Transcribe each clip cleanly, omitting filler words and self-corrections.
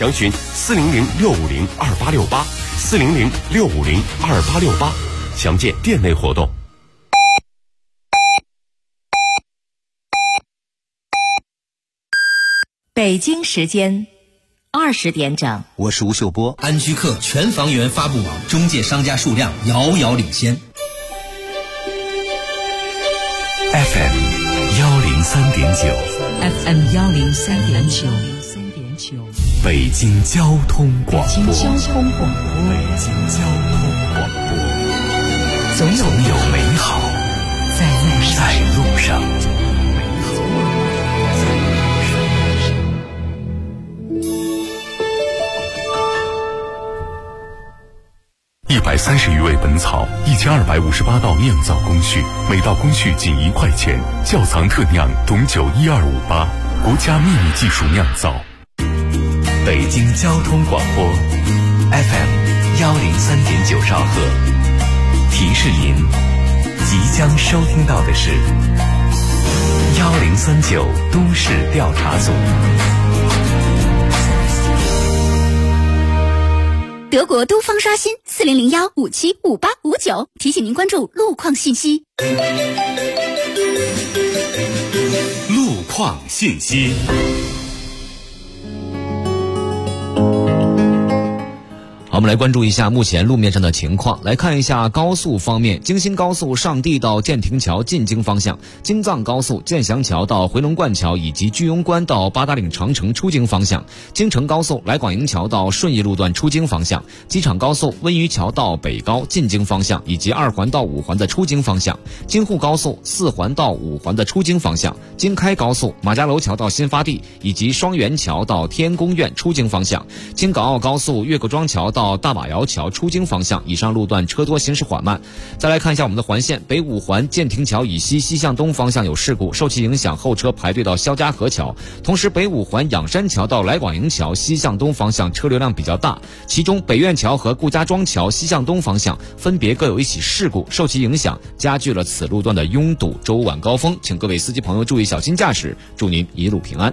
详询400-650-2868，400-650-2868，详见店内活动。 北京时间20点整， 我是吴秀波。 安居客全房源发布网中介商家数量遥遥领先。 FM 103.9 FM 103.9， 北京交通广播。总有美好在路上。130余味本草，1258道酿造工序，每道工序仅1块钱。窖藏特酿董酒1258，国家秘密技术酿造。北京交通广播 FM 103.9兆赫，提示您即将收听到的是1039都市调查组。 德国都方刷新4001575859，提醒您关注路况信息。 路况信息。 好，我们来关注一下目前路面上的情况。来看一下高速方面，京新高速上地到建亭桥进京方向，京藏高速建祥桥到回龙观桥以及居庸关到八达岭长城出京方向，京承高速来广营桥到顺义路段出京方向，机场高速温榆桥到北高进京方向以及2环到5环的出京方向，京沪高速4环到5环的出京方向，京开高速马家楼桥到新发地以及双元桥到天宫苑出京方向，京港澳高速岳各庄桥到大马窑桥出京方向，以上路段车多行驶缓慢。再来看一下我们的环线，北5环建亭桥以西西向东方向有事故，受其影响后车排队到肖家河桥，同时北5环仰山桥到来广营桥西向东方向车流量比较大，其中北苑桥和顾家庄桥西向东方向分别各有一起事故，受其影响加剧了此路段的拥堵，周晚高峰，请各位司机朋友注意小心驾驶，祝您一路平安。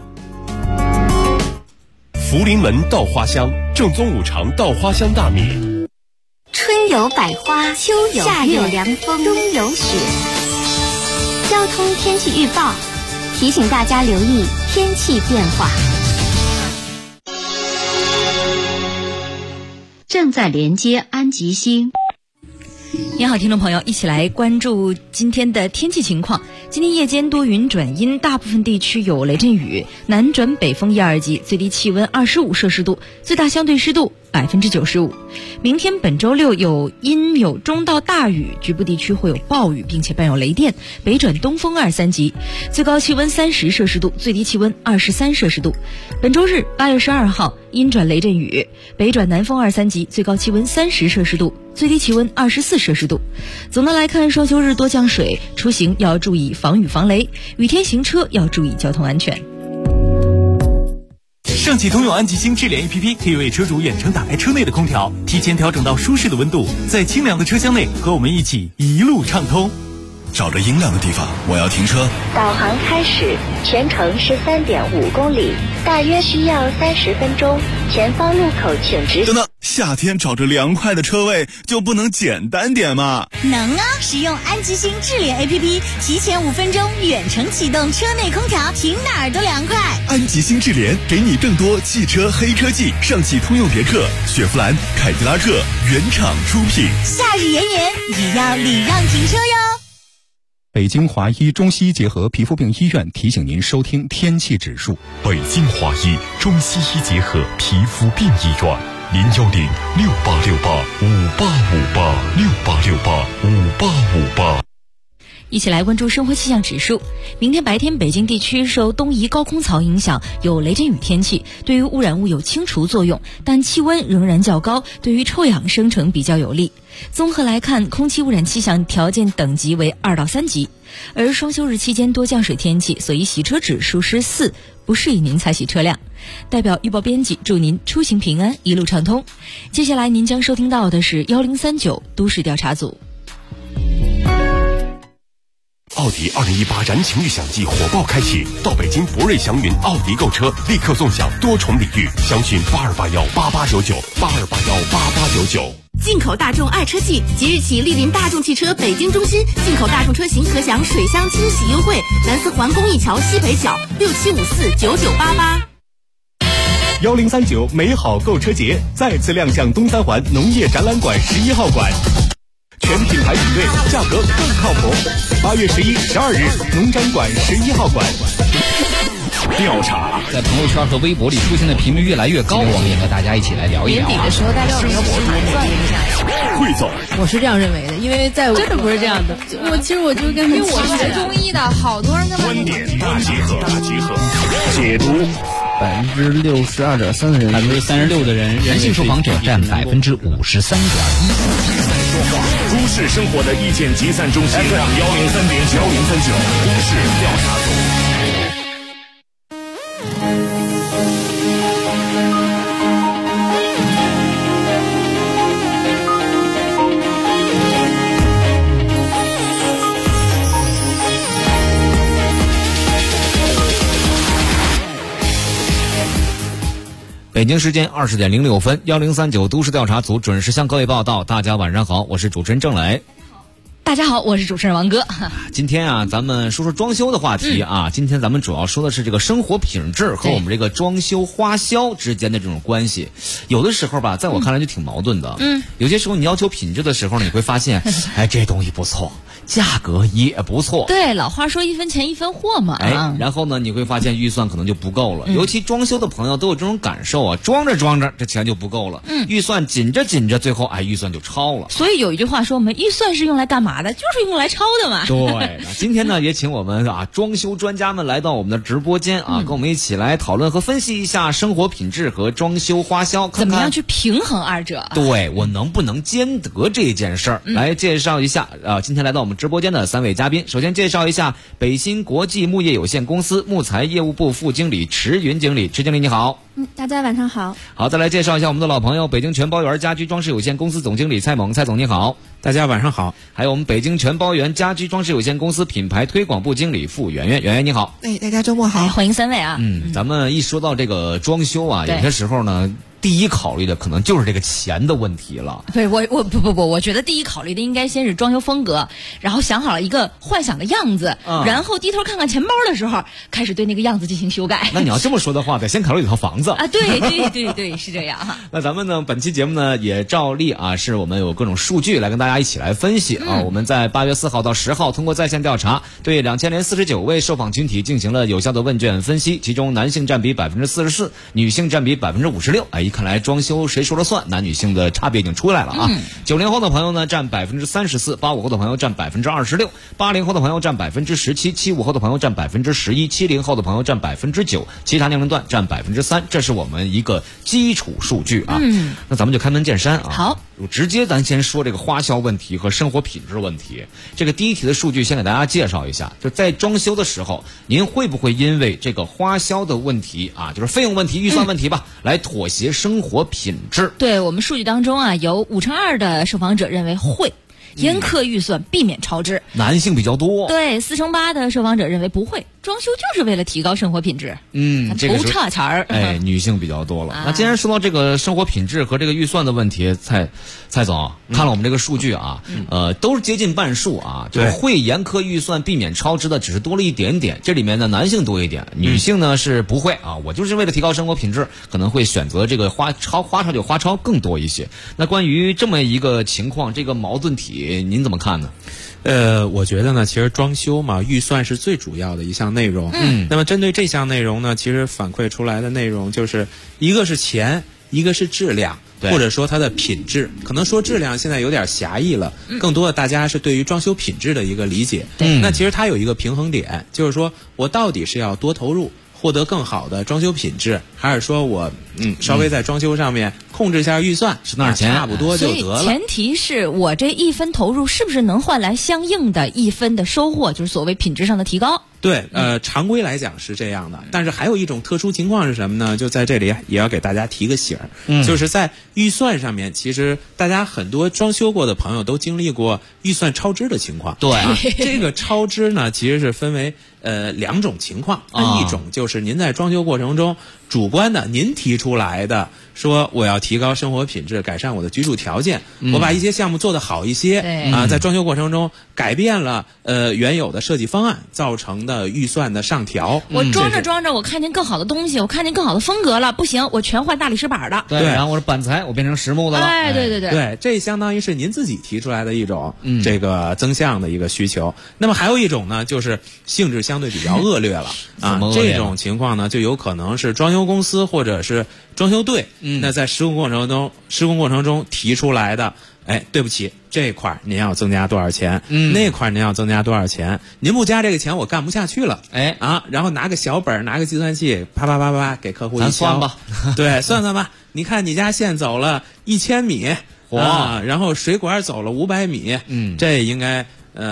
福临门稻花香，正宗五常稻花香大米。 春有百花，秋有夏有凉风，冬有雪。交通天气预报提醒大家留意天气变化。 正在连接安吉星。你好，听众朋友，一起来关注今天的天气情况。今天夜间多云转阴，大部分地区有雷阵雨，南转北风1、2级，最低气温25摄氏度，最大相对湿度95%。明天本周六有阴有中到大雨，局部地区会有暴雨，并且伴有雷电，北转东风2、3级，最高气温30摄氏度，最低气温23摄氏度。本周日8月12号阴转雷阵雨，北转南风2、3级，最高气温30摄氏度，最低气温24摄氏度。总的来看，双休日多降水，出行要注意防雨防雷，雨天行车要注意交通安全。 上汽通用安吉星智联 APP 可以为车主远程打开车内的空调，提前调整到舒适的温度，在清凉的车厢内和我们一起一路畅通。 找着阴凉的地方，我要停车。 导航开始，全程是3.5公里，大约需要30分钟。前方路口请直。 等等，夏天找着凉快的车位就不能简单点吗？ 能啊！使用安吉星智联 APP， 提前5分钟远程启动车内空调，停哪儿都凉快。 安吉星智联给你更多汽车黑科技，上汽通用别克、雪佛兰、凯迪拉克原厂出品。 夏日炎炎，也要礼让停车哟。 北京华医中西医结合皮肤病医院提醒您收听天气指数。 北京华医中西医结合皮肤病医院，010-6868-5858，6868-5858。 一起来关注生活气象指数。明天白天北京地区受东移高空槽影响，有雷阵雨天气，对于污染物有清除作用，但气温仍然较高，对于臭氧生成比较有利。综合来看，空气污染气象条件等级为2到3级。而双休日期间多降水天气，所以洗车指数是4，不适宜您踩洗车辆。代表预报编辑祝您出行平安，一路畅通。接下来您将收听到的是1039都市调查组。 奥迪2018燃情预享季火爆开启，到北京博瑞祥云奥迪购车，立刻纵享多重礼遇，详询82818899，82818899。 进口大众爱车季即日起莅临大众汽车北京中心，进口大众车型可享水箱清洗优惠，南四环公益桥西北角67549988。 1039美好购车节再次亮相东三环农业展览馆11号馆，全品牌比对，价格更靠谱。8月11、12日，农展馆11号馆。 调查在朋友圈和微博里出现的频率越来越高，我们也和大家一起来聊一聊。 年底的时候，大家有没有算一下？ 汇总， 我是这样认为的，因为在真的不是这样的。其实我就跟因为我学中医的，好多人跟我观点大集合，解读。 62.3%的人 ，36%的人，男性受访者占53.1%。 都市生活的意见集散中心 FM 103.9，都市调查组。 北京时间20点06分，1039都市调查组准时向各位报道。大家晚上好，我是主持人郑磊。 大家好，我是主持人王哥。 今天啊，咱们说说装修的话题啊。今天咱们主要说的是这个生活品质和我们这个装修花销之间的这种关系。有的时候吧，在我看来就挺矛盾的。有些时候你要求品质的时候，你会发现，哎，这东西不错，价格也不错。 对，老话说一分钱一分货嘛。 哎，然后呢，你会发现预算可能就不够了。尤其装修的朋友都有这种感受啊，装着装着这钱就不够了。预算紧着紧着，最后哎，预算就超了。 所以有一句话说，我们预算是用来干嘛的？就是用来超的嘛。 对，今天呢也请我们装修专家们来到我们的直播间跟我们一起来讨论和分析一下生活品质和装修花销，看看怎么样去平衡二者。 对，我能不能兼得这件事儿？来介绍一下今天来到我们直播间的3位嘉宾。首先介绍一下北新国际木业有限公司木材业务部副经理池云经理，池经理你好。 大家晚上好。 好，再来介绍一下我们的老朋友北京全包园家居装饰有限公司总经理蔡猛，蔡总你好。 大家晚上好。 还有我们北京全包园家居装饰有限公司品牌推广部经理付圆圆，圆圆你好。 大家周末好。 欢迎3位啊。 咱们一说到这个装修啊，有些时候呢，第一考虑的可能就是这个钱的问题了。 对，我觉得第一考虑的应该先是装修风格，然后想好了一个幻想的样子，然后低头看看钱包的时候，开始对那个样子进行修改。 那你要这么说的话，得先考虑一套房子啊。对，是这样。 那咱们呢，本期节目呢也照例是我们有各种数据来跟大家一起来分析我们在8月4号到10号通过在线调查，对2049位受访群体进行了有效的问卷分析，其中男性占比44%，女性占比56%。哎，看来装修谁说了算，男女性的差别已经出来了啊。90后的朋友呢占34%，85后的朋友占26%，80后的朋友占17%，75后的朋友占11%，70后的朋友占9%，其他年龄段占3%。这是我们一个基础数据啊。那咱们就开门见山啊。 好， 直接咱先说这个花销问题和生活品质问题。这个第一题的数据先给大家介绍一下，就在装修的时候，您会不会因为这个花销的问题就是费用问题、预算问题吧，来妥协生活品质？ 对，我们数据当中有52%的受访者认为会严苛预算，避免超支。 男性比较多。 对，48%的受访者认为不会，装修就是为了提高生活品质。 这个不差钱儿。 哎，女性比较多了。那既然说到这个生活品质和这个预算的问题，蔡总看了我们这个数据都是接近半数就是会严苛预算避免超支的只是多了一点点。这里面呢，男性多一点，女性呢是不会我就是为了提高生活品质，可能会选择这个花超更多一些。那关于这么一个情况，这个矛盾体您怎么看呢？ 我觉得呢，其实装修嘛，预算是最主要的一项内容。那么针对这项内容呢，其实反馈出来的内容就是一个是钱，一个是质量，或者说它的品质。可能说质量现在有点狭义了，更多的大家是对于装修品质的一个理解。那其实它有一个平衡点，就是说我到底是要多投入获得更好的装修品质，还是说我稍微在装修上面控控制一下预算， 省点钱， 差不多就得了。 所以前提是我这1分投入是不是能换来相应的1分的收获，就是所谓品质上的提高。 对，常规来讲是这样的，但是还有一种特殊情况是什么呢？就在这里也要给大家提个醒儿，就是在预算上面，其实大家很多装修过的朋友都经历过预算超支的情况。 对， 这个超支呢，其实是分为2种情况，一种就是您在装修过程中主观的，您提出来的说我要提高生活品质，改善我的居住条件，我把一些项目做得好一些在装修过程中改变了原有的设计方案，造成的预算的上调。 我装着装着，我看见更好的东西，我看见更好的风格了，不行，我全换大理石板的。 对，然后我的板材我变成实木的了。 哎，对， 这相当于是您自己提出来的一种这个增项的一个需求。那么还有一种呢，就是性质相对比较恶劣了这种情况呢，就有可能是装修公司或者是装修队，那在施工过程中提出来的，对不起，这块您要增加多少钱，那块您要增加多少钱，您不加这个钱我干不下去了，然后拿个小本拿个计算器，啪啪啪啪给客户一敲， 咱算吧， 对，算吧，你看你家线走了1000米，然后水管走了500米，这应该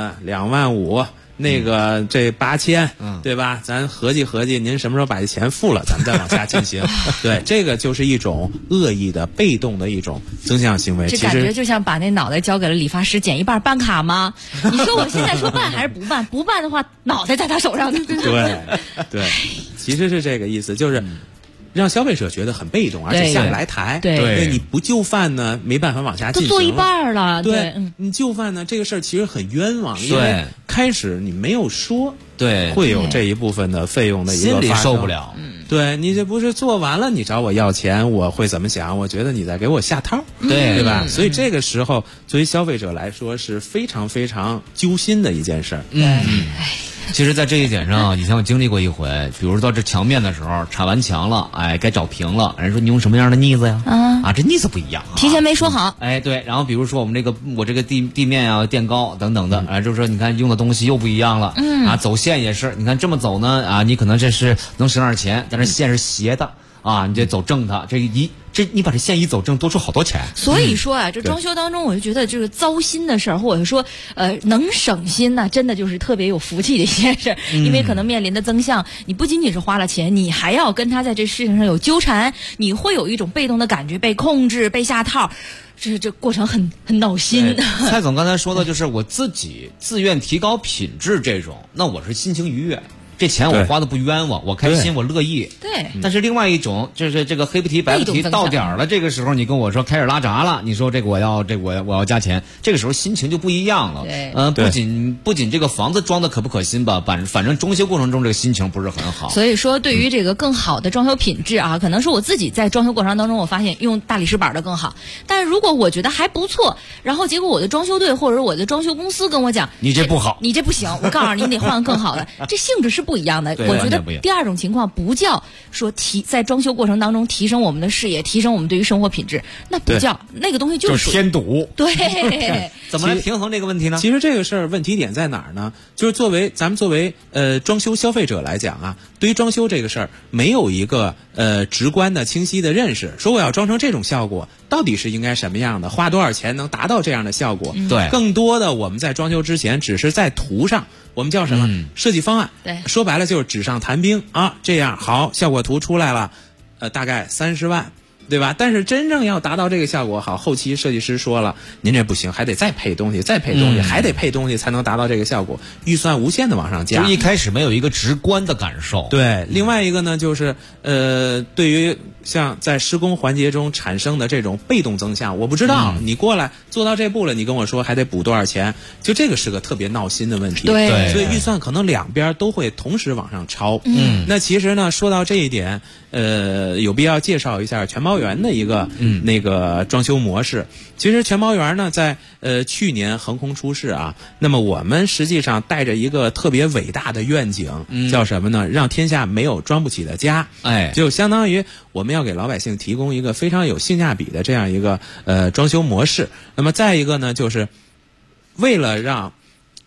25000。那个这8000，对吧？咱合计合计，您什么时候把这钱付了，咱们再往下进行。对，这个就是一种恶意的、被动的一种增项行为。 这感觉就像把那脑袋交给了理发师，剪一半办卡吗？你说我现在说办还是不办？不办的话，脑袋在他手上。 对，其实是这个意思，就是让消费者觉得很被动，而且下不来台。 对， 你不就范呢，没办法往下进行了。 都做一半了。 对，你就范呢，这个事儿其实很冤枉，因为开始你没有说， 对， 会有这一部分的费用的一个心里受不了。 对，你这不是做完了，你找我要钱，我会怎么想？我觉得你在给我下套，对吧？所以这个时候，作为消费者来说是非常非常揪心的一件事儿。 其实，在这一点上，以前我经历过一回，比如到这墙面的时候，铲完墙了，该找平了，人说你用什么样的腻子呀？这腻子不一样， 提前没说好。 对，然后比如说我这个地面啊垫高等等的，就是说你看用的东西又不一样了，走线也是，你看这么走呢，你可能这是能省点钱，但是线是斜的。你得走正它，你把这线一走正，多出好多钱。 所以说这装修当中，我就觉得这个糟心的事儿，或者说能省心呢，真的就是特别有福气的一件事。因为可能面临的增项，你不仅仅是花了钱，你还要跟他在这事情上有纠缠，你会有一种被动的感觉，被控制、被下套。这过程很闹心。 蔡总刚才说的就是我自己自愿提高品质这种，那我是心情愉悦。这钱我花的不冤枉，我开心，我乐意。 对。 但是另外一种就是这个黑不提白不提到点了，这个时候你跟我说开始拉闸了，你说这个我要加钱，这个时候心情就不一样了。不仅这个房子装的可不可心吧，反正装修过程中这个心情不是很好。 所以说，对于这个更好的装修品质可能是我自己在装修过程当中，我发现用大理石板的更好。但是如果我觉得还不错，然后结果我的装修队或者我的装修公司跟我讲， 你这不好， 你这不行，我告诉你，你得换个更好的，这性质是不一样的。我觉得第二种情况不叫说在装修过程当中提升我们的视野，提升我们对于生活品质，那不叫那个东西就是添堵。 对， 怎么来平衡这个问题呢？ 其实这个事儿问题点在哪儿呢？就是咱们作为装修消费者来讲对于装修这个事儿没有一个直观的清晰的认识，说我要装成这种效果，到底是应该什么样的，花多少钱能达到这样的效果？ 对， 更多的我们在装修之前只是在图上。我们叫什么？设计方案。 对， 说白了就是纸上谈兵这样好，效果图出来了，大概30万，对吧？但是真正要达到这个效果好，后期设计师说了，您这不行，还得再配东西，再配东西，还得配东西才能达到这个效果，预算无限的往上加。 就一开始没有一个直观的感受。 对，另外一个呢，就是对于像在施工环节中产生的这种被动增项，我不知道，你过来做到这步了，你跟我说还得补多少钱，就这个是个特别闹心的问题。 对， 所以预算可能两边都会同时往上超。那其实呢，说到这一点，有必要介绍一下全包圆的一个那个装修模式。其实全包圆呢，在去年横空出世那么我们实际上带着一个特别伟大的愿景，叫什么呢？让天下没有装不起的家。就相当于我们要给老百姓提供一个非常有性价比的这样一个装修模式。那么再一个呢，就是为了让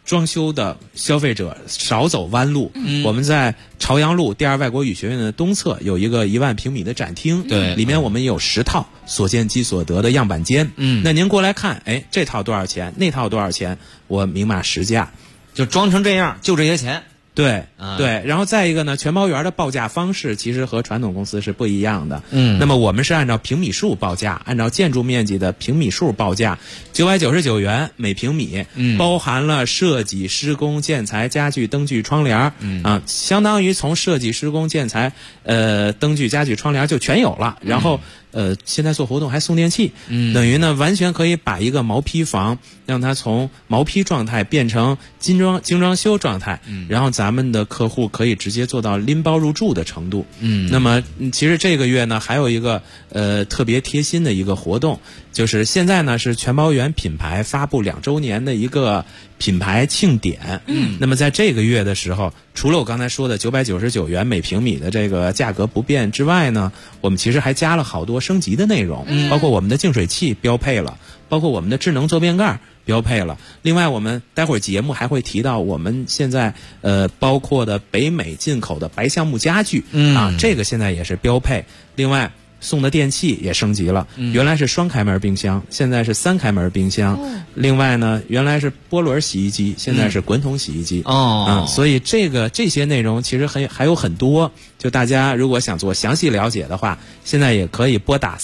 装修的消费者少走弯路。我们在朝阳路第2外国语学院的东侧有一个1万平米的展厅， 对， 里面我们有10套所见即所得的样板间。那您过来看，哎，这套多少钱？那套多少钱？我明码实价， 就装成这样，就这些钱。 对，对，然后再一个呢，全包园的报价方式其实和传统公司是不一样的。那么我们是按照平米数报价，按照建筑面积的平米数报价，999元每平米，包含了设计、施工、建材、家具、灯具、窗帘，相当于从设计、施工、建材、灯具、家具、窗帘就全有了。然后现在做活动还送电器，等于呢完全可以把一个毛坯房让它从毛坯状态变成精装修状态，然后咱们的客户可以直接做到拎包入住的程度。那么其实这个月呢还有一个特别贴心的一个活动，就是现在呢是全包园品牌发布2周年的一个品牌庆典。那么在这个月的时候，除了我刚才说的999元每平米的这个价格不变之外呢，我们其实还加了好多升级的内容，包括我们的净水器标配了，包括我们的智能坐便盖标配了。另外我们待会儿节目还会提到我们现在包括的北美进口的白橡木家具，这个现在也是标配。另外送的电器也升级了，原来是双开门冰箱，现在是3开门冰箱。另外呢，原来是波轮洗衣机，现在是滚筒洗衣机。所以这些内容其实还有很多，就大家如果想做详细了解的话，现在也可以拨打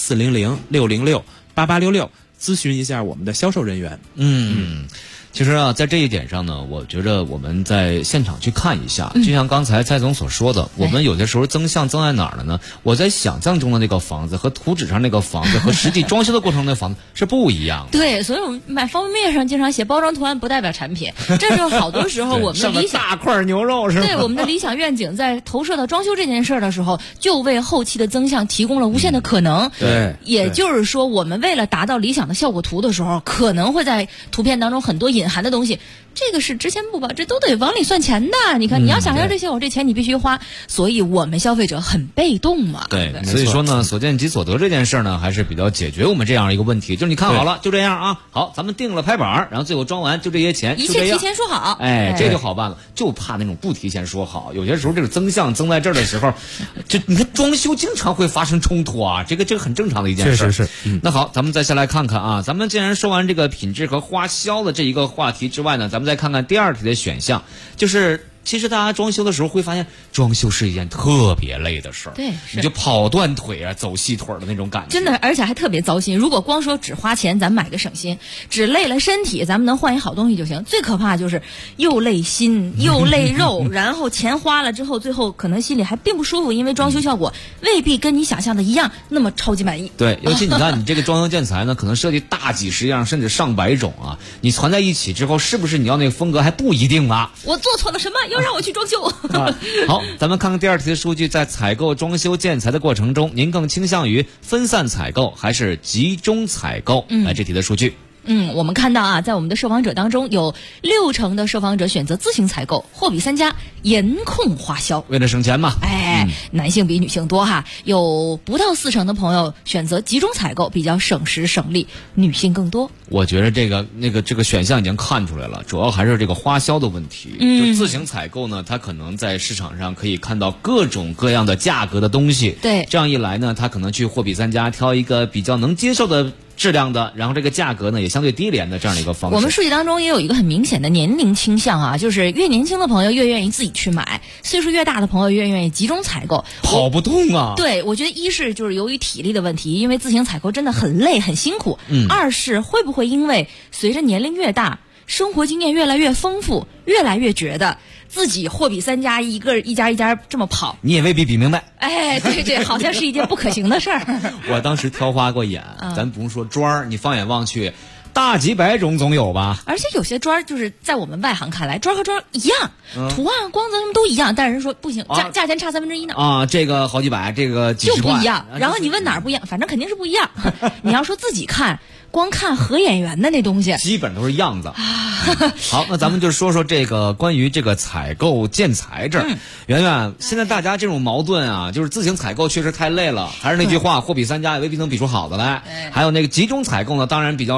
400-606-8866咨询一下我们的销售人员。 其实啊，在这一点上呢，我觉得我们在现场去看一下，就像刚才蔡总所说的，我们有的时候增项增在哪儿了呢？我在想象中的那个房子和图纸上那个房子和实际装修的过程那房子是不一样的。 对，所以我们买方便面上经常写包装图案不代表产品，这就好多时候我们的理想大块牛肉是吧？ 对，我们的理想愿景在投射到装修这件事的时候，就为后期的增项提供了无限的可能。 对， 也就是说，我们为了达到理想的效果图的时候，可能会在图片当中很多隐含的东西。这个是之前不保，这都得往里算钱的。你看，你要想要这些，我这钱你必须花。所以我们消费者很被动嘛。 对，所以说呢，所见即所得这件事呢，还是比较解决我们这样一个问题。就是你看好了，就这样啊，好，咱们定了拍板，然后最后装完就这些钱， 一切提前说好。 哎，这就好办了。就怕那种不提前说好，有些时候这个增项增在这儿的时候，就你看装修经常会发生冲突啊，这个很正常的一件事。 确实是。 那好，咱们再下来看看啊，咱们既然说完这个品质和花销的这一个话题之外呢，咱们再看看第2题的选项，就是其实大家装修的时候会发现，装修是一件特别累的事儿。 对， 你就跑断腿啊，走细腿的那种感觉。 真的，而且还特别糟心。如果光说只花钱，咱买个省心；只累了身体，咱们能换一好东西就行。最可怕就是又累心又累肉，然后钱花了之后，最后可能心里还并不舒服，因为装修效果未必跟你想象的一样那么超级满意。 对，尤其你看你这个装修建材呢，可能设计大几十样甚至上百种啊，你攒在一起之后，是不是你要那个风格还不一定啊？ 我做错了什么？要让我去装修？ 好，咱们看看第2题的数据，在采购装修建材的过程中，您更倾向于分散采购还是集中采购？来，这题的数据。 我们看到啊，在我们的受访者当中，有60%的受访者选择自行采购，货比三家，严控花销， 为了省钱嘛。 男性比女性多哈，有不到40%的朋友选择集中采购，比较省时省力，女性更多。 我觉得这个选项已经看出来了，主要还是这个花销的问题。就自行采购呢，它可能在市场上可以看到各种各样的价格的东西。 对， 这样一来呢，它可能去货比三家挑一个比较能接受的质量的，然后这个价格呢也相对低廉的这样的一个方式。 我们数据当中也有一个很明显的年龄倾向啊，就是越年轻的朋友越愿意自己去买，岁数越大的朋友越愿意集中采购。 跑不动啊！ 对，我觉得一是就是由于体力的问题，因为自行采购真的很累很辛苦。二是会不会因为随着年龄越大，生活经验越来越丰富，越来越觉得自己货比三家，一家这么跑， 你也未必比明白。 对，好像是一件不可行的事儿。 我当时挑花过眼，咱不用说砖儿，你放眼望去，大几百种总有吧。 而且有些砖就是在我们外行看来，砖和砖一样，图案、光泽什么都一样，但是人说不行，价钱差1/3呢。 啊，这个好几百，这个几十块就不一样。然后你问哪儿不一样，反正肯定是不一样。你要说自己看。光看合眼缘的那东西， 基本都是样子。好，那咱们就说说这个关于这个采购建材这儿。圆圆，现在大家这种矛盾啊，就是自行采购确实太累了，还是那句话，货比三家也未必能比出好的来。还有那个集中采购呢，当然比较省时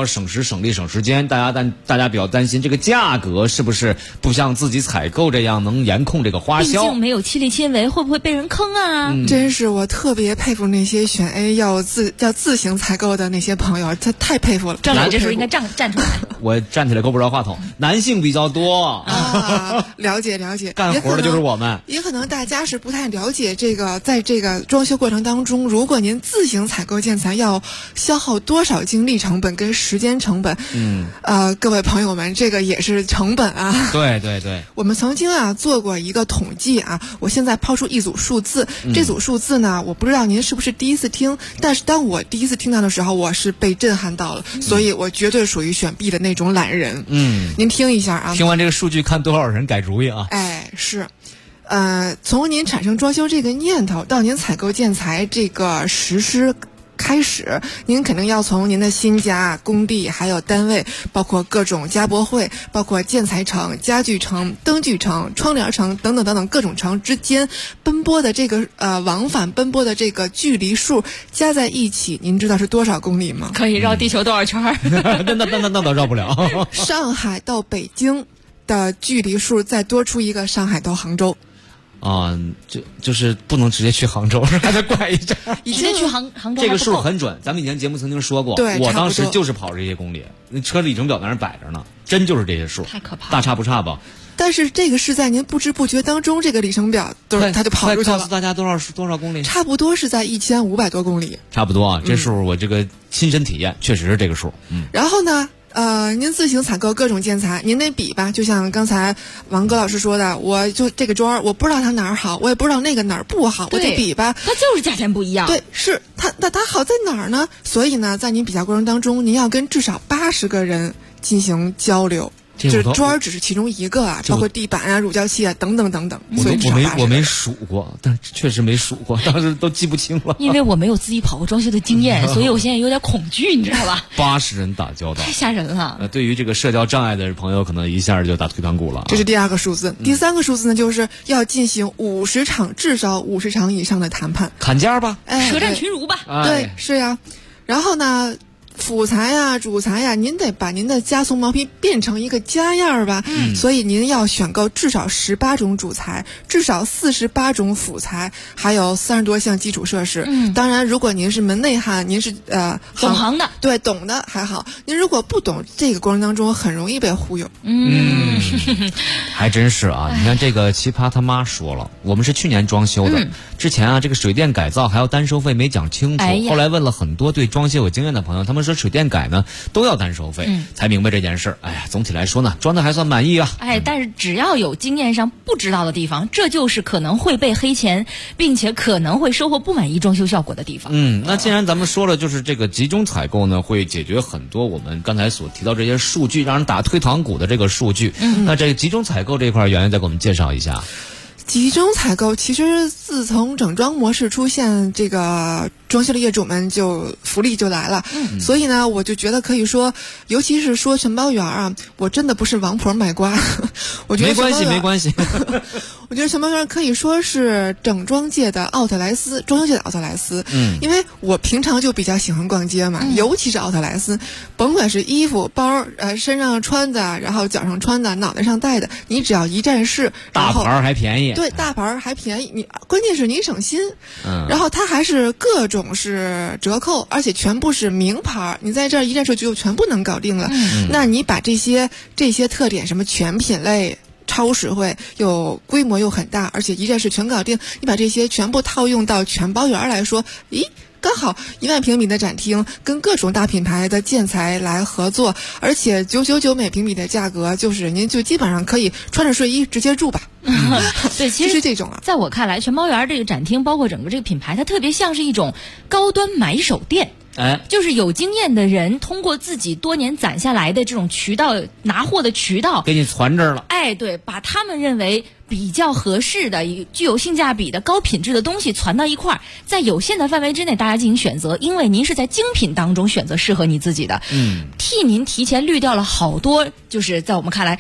时省力省时间，大家比较担心这个价格是不是不像自己采购这样能严控这个花销， 毕竟没有亲力亲为，会不会被人坑啊？ 真是我特别佩服那些选 A 要自行采购的那些朋友，他太佩服了。 张磊这时候应该站出来。 我站起来够不着话筒，男性比较多啊，了解， 干活的就是我们。 也可能大家是不太了解这个，在这个装修过程当中，如果您自行采购建材，要消耗多少精力成本跟时间成本？各位朋友们，这个也是成本啊。 对。 我们曾经做过一个统计啊，我现在抛出一组数字，这组数字呢，我不知道您是不是第一次听，但是当我第一次听到的时候，我是被震撼到了，所以我绝对属于选 B 的那种懒人。您听一下啊。 听完这个数据，看多少人改主意啊？ 是。从您产生装修这个念头到您采购建材这个实施开始，您肯定要从您的新家、工地还有单位，包括各种家博会，包括建材城、家具城、灯具城、窗帘城等等各种城之间奔波的这个往返奔波的这个距离数加在一起，您知道是多少公里吗？ 可以绕地球多少圈？ 那倒绕不了。 上海到北京的距离数再多出一个上海到杭州。 就是不能直接去杭州，还得拐一站。 直接去杭州这个数很准，咱们以前节目曾经说过， 对， 我当时就是跑这些公里，那车里程表在那摆着呢，真就是这些数， 太可怕了， 大差不差吧？ 但是这个是在您不知不觉当中，这个里程表它就跑出去了。 告诉大家多少公里？ 差不多是在1500多公里。 差不多啊，这数我这个亲身体验确实是这个数。 然后呢？您自行采购各种建材，您得比吧，就像刚才王哥老师说的，我就这个砖，我不知道它哪儿好，我也不知道那个哪儿不好，我得比吧。 它就是价钱不一样。 对，是它好在哪儿呢？所以呢，在您比较过程当中，您要跟至少80个人进行交流。就是砖只是其中一个啊，包括地板啊、乳胶漆啊等等。 我没数过，但确实没数过，当时都记不清了。 因为我没有自己跑过装修的经验，所以我现在有点恐惧，你知道吧 ？80人打交道， 太吓人了。 对于这个社交障碍的朋友，可能一下就打退堂鼓了。 这是第2个数字，第3个数字呢，就是要进行至少50场以上的谈判， 砍价吧， 舌战群儒吧。 对，是呀。然后呢？辅材呀、主材呀，您得把您的家从毛坯变成一个家样吧。所以您要选购至少18种主材，至少48种辅材，还有30多项基础设施。当然，如果您是门内汉，您是懂行的， 对，懂的还好。您如果不懂，这个过程当中很容易被忽悠。 还真是啊！你看这个奇葩他妈说了，我们是去年装修的，之前啊这个水电改造还要单收费没讲清楚，后来问了很多对装修有经验的朋友，他们说水电改呢都要单收费，才明白这件事。哎呀，总体来说呢，装的还算满意啊。 但是只要有经验上不知道的地方，这就是可能会被黑钱，并且可能会收获不满意装修效果的地方。 那既然咱们说了，就是这个集中采购呢，会解决很多我们刚才所提到这些数据让人打退堂鼓的这个数据。那这个集中采购这块，圆圆再给我们介绍一下。 集中采购其实自从整装模式出现，这个装修的业主们就福利就来了。所以呢，我就觉得可以说，尤其是说全包园啊，我真的不是王婆卖瓜，我觉得没关系。 我觉得全包园可以说是整装界的奥特莱斯，装修界的奥特莱斯。因为我平常就比较喜欢逛街嘛，尤其是奥特莱斯，甭管是衣服、包、身上穿的，然后脚上穿的，脑袋上戴的，你只要一站式， 大牌还便宜。 对，大牌还便宜，你关键是你省心。然后它还是各种是折扣，而且全部是名牌，你在这儿一站式就全部能搞定了。那你把这些特点，什么全品类、超实惠又规模又很大，而且一站式全搞定，你把这些全部套用到全包园来说，刚好1万平米的展厅跟各种大品牌的建材来合作，而且999每平米的价格，就是您就基本上可以穿着睡衣直接住吧。 对，其实这种啊， 在我看来，全包园这个展厅，包括整个这个品牌，它特别像是一种高端买手店。就是有经验的人通过自己多年攒下来的这种渠道拿货的渠道给你传这儿了。 对，把他们认为比较合适的、具有性价比的高品质的东西传到一块儿，在有限的范围之内大家进行选择，因为您是在精品当中选择适合你自己的，替您提前滤掉了好多就是在我们看来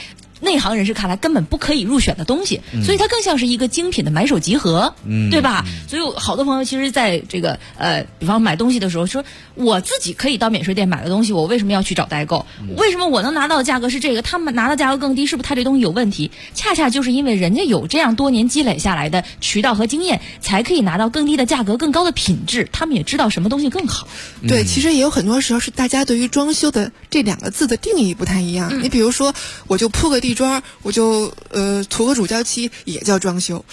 内行人士看来根本不可以入选的东西，所以它更像是一个精品的买手集合，对吧？所以好多朋友其实在这个比方买东西的时候说，我自己可以到免税店买的东西，我为什么要去找代购？为什么我能拿到的价格是这个，他们拿到价格更低？是不是他这东西有问题？恰恰就是因为人家有这样多年积累下来的渠道和经验，才可以拿到更低的价格、更高的品质。他们也知道什么东西更好。 对，其实也有很多时候是大家对于装修的这2个字的定义不太一样。你比如说，我就铺个地砖，我就涂个乳胶漆，也叫装修；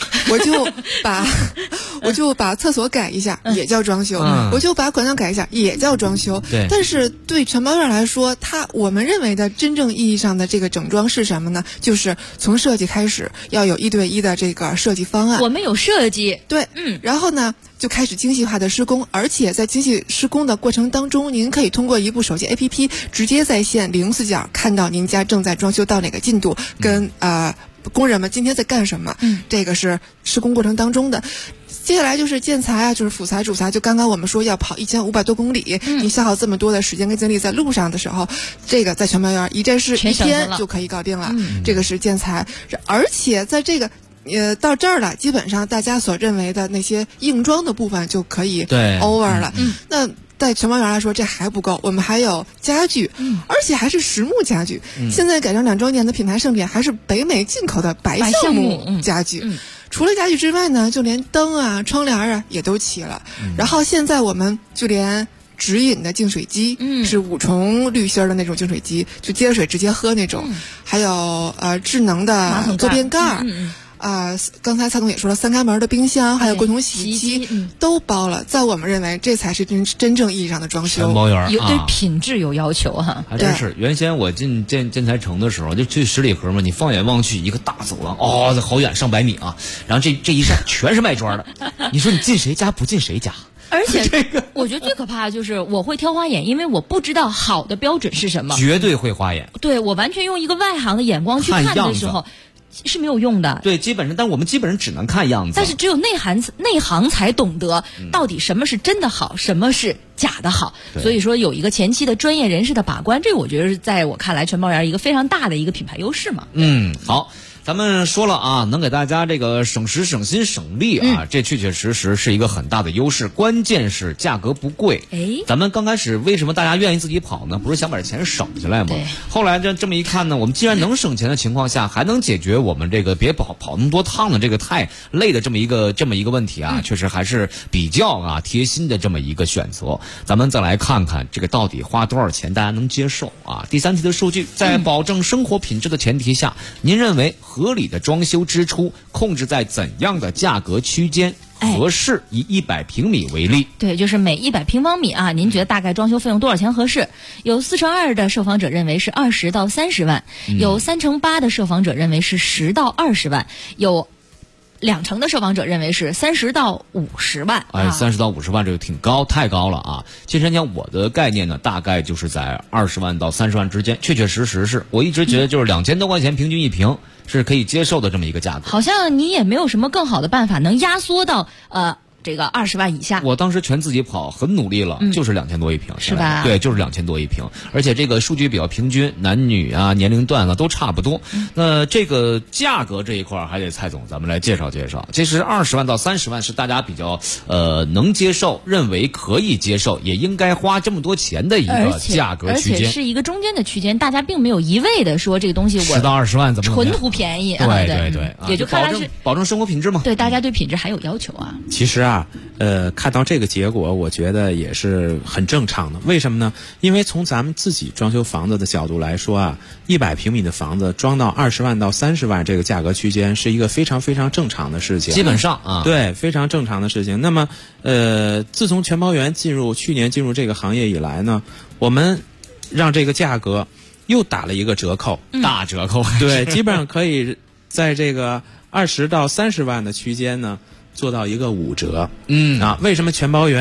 我就把厕所改一下，也叫装修；我就把管道改一下，也叫装修。 对。 但是对全包院来说，我们认为的真正意义上的这个整装是什么呢？就是从设计开始要有1对1的这个设计方案。 我们有设计， 对，然后呢，就开始精细化的施工，而且在精细施工的过程当中，您可以通过一部手机 APP 直接在线零死角看到您家正在装修到哪个进度，跟工人们今天在干什么。这个是施工过程当中的。接下来就是建材啊，就是辅材、主材。就刚刚我们说要跑1500多公里，你消耗这么多的时间跟精力在路上的时候，这个在全包院一站式1天就可以搞定了。这个是建材，而且在这个。到这儿了，基本上大家所认为的那些硬装的部分就可以 over 了。那在全包园来说，这还不够，我们还有家具，而且还是实木家具。现在改成2周年的品牌盛典，还是北美进口的白橡木家具。除了家具之外呢，就连灯啊、窗帘啊也都齐了。然后现在我们就连直饮的净水机，是5重滤芯的那种净水机，就接水直接喝那种。还有智能的坐便盖。刚才蔡总也说了，3开门的冰箱，还有滚筒洗衣机，都包了。在我们认为，这才是真正意义上的装修。 全包园对品质有要求哈。 还真是。原先我进建材城的时候，就去十里河嘛，你放眼望去，一个大走廊，这好远，上100米啊。然后这一扇全是卖砖的，你说你进谁家不进谁家？ 而且我觉得最可怕的就是我会挑花眼，因为我不知道好的标准是什么。 绝对会花眼。 对，我完全用一个外行的眼光去看的时候。是没有用的。 对，但我们基本上只能看样子。 但是只有内行才懂得到底什么是真的好，什么是假的好。所以说有一个前期的专业人士的把关，这个我觉得是在我看来全包园一个非常大的一个品牌优势嘛。 好。咱们说了啊，能给大家这个省时省心省力啊，这确确实实是一个很大的优势。关键是价格不贵。咱们刚开始为什么大家愿意自己跑呢？不是想把这钱省下来吗？后来这么一看呢，我们既然能省钱的情况下，还能解决我们这个别跑那么多趟的这个太累的这么一个问题啊，确实还是比较贴心的这么一个选择。咱们再来看看这个到底花多少钱大家能接受啊？第3题的数据，在保证生活品质的前提下，您认为合理的装修支出控制在怎样的价格区间合适？以100平米为例， 对，就是每100平方米啊，您觉得大概装修费用多少钱合适？有42%的受访者认为是20到30万，有3%-8%的受访者认为是10到20万，有2%的受访者认为是30到50万。 30到50万这个挺高，太高了啊！其实讲我的概念呢，大概就是在20万到30万之间，确确实实是我一直觉得就是2000多块钱平均1平是可以接受的这么一个价格。 好像你也没有什么更好的办法能压缩到这个20万以下。 我当时全自己跑，很努力了，就是2000多1平， 是吧？ 对，就是2000多1平，而且这个数据比较平均，男女啊、年龄段都差不多。那这个价格这一块还得蔡总咱们来介绍介绍。其实20万到30万是大家比较能接受，认为可以接受，也应该花这么多钱的一个价格区间， 而且是一个中间的区间，大家并没有一味的说这个东西我 10到20万怎么纯图便宜。 对， 也就看来是保证生活品质嘛。 对，大家对品质还有要求啊。 其实看到这个结果，我觉得也是很正常的。为什么呢？因为从咱们自己装修房子的角度来说100平米的房子装到20万到30万这个价格区间，是一个非常非常正常的事情。 基本上对，非常正常的事情。那么自从全包园去年进入这个行业以来呢，我们让这个价格又打了一个折扣， 大折扣。 对，基本上可以在这个20到30万的区间呢做到一个5折。为什么全包园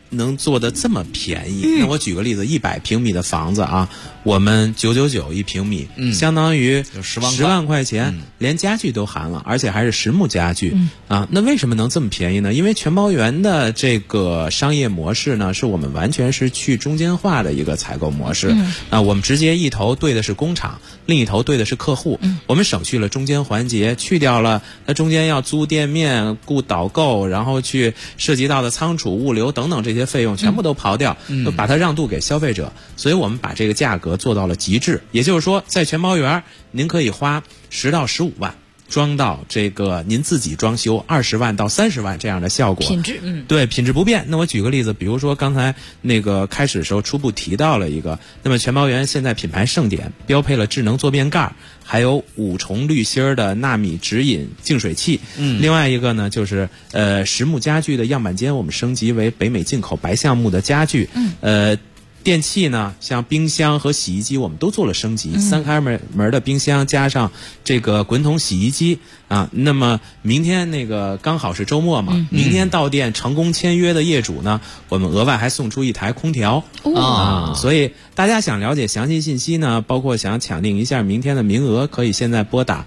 能做的这么便宜？那我举个例子，100平米的房子啊，我们999一平米，相当于10万块钱，连家具都含了，而且还是实木家具啊。那为什么能这么便宜呢？因为全包园的这个商业模式呢，是我们完全是去中间化的一个采购模式啊。我们直接一头对的是工厂，另一头对的是客户，我们省去了中间环节，去掉了那中间要租店面、雇导购，然后去涉及到的仓储、物流等等这些费用全部都刨掉，都把它让渡给消费者。所以我们把这个价格做到了极致，也就是说，在全包园您可以花10到15万。装到这个您自己装修20万到30万这样的效果， 品质对，品质不变。那我举个例子，比如说刚才那个开始的时候初步提到了一个，那么全包园现在品牌盛典标配了智能坐便盖，还有5重滤芯的纳米直饮净水器。另外一个呢就是实木家具的样板间，我们升级为北美进口白橡木的家具。电器呢，像冰箱和洗衣机，我们都做了升级，3开门的冰箱加上这个滚筒洗衣机啊。那么明天那个刚好是周末嘛，明天到店成功签约的业主呢，我们额外还送出1台空调啊。所以大家想了解详细信息呢，包括想抢定一下明天的名额，可以现在拨打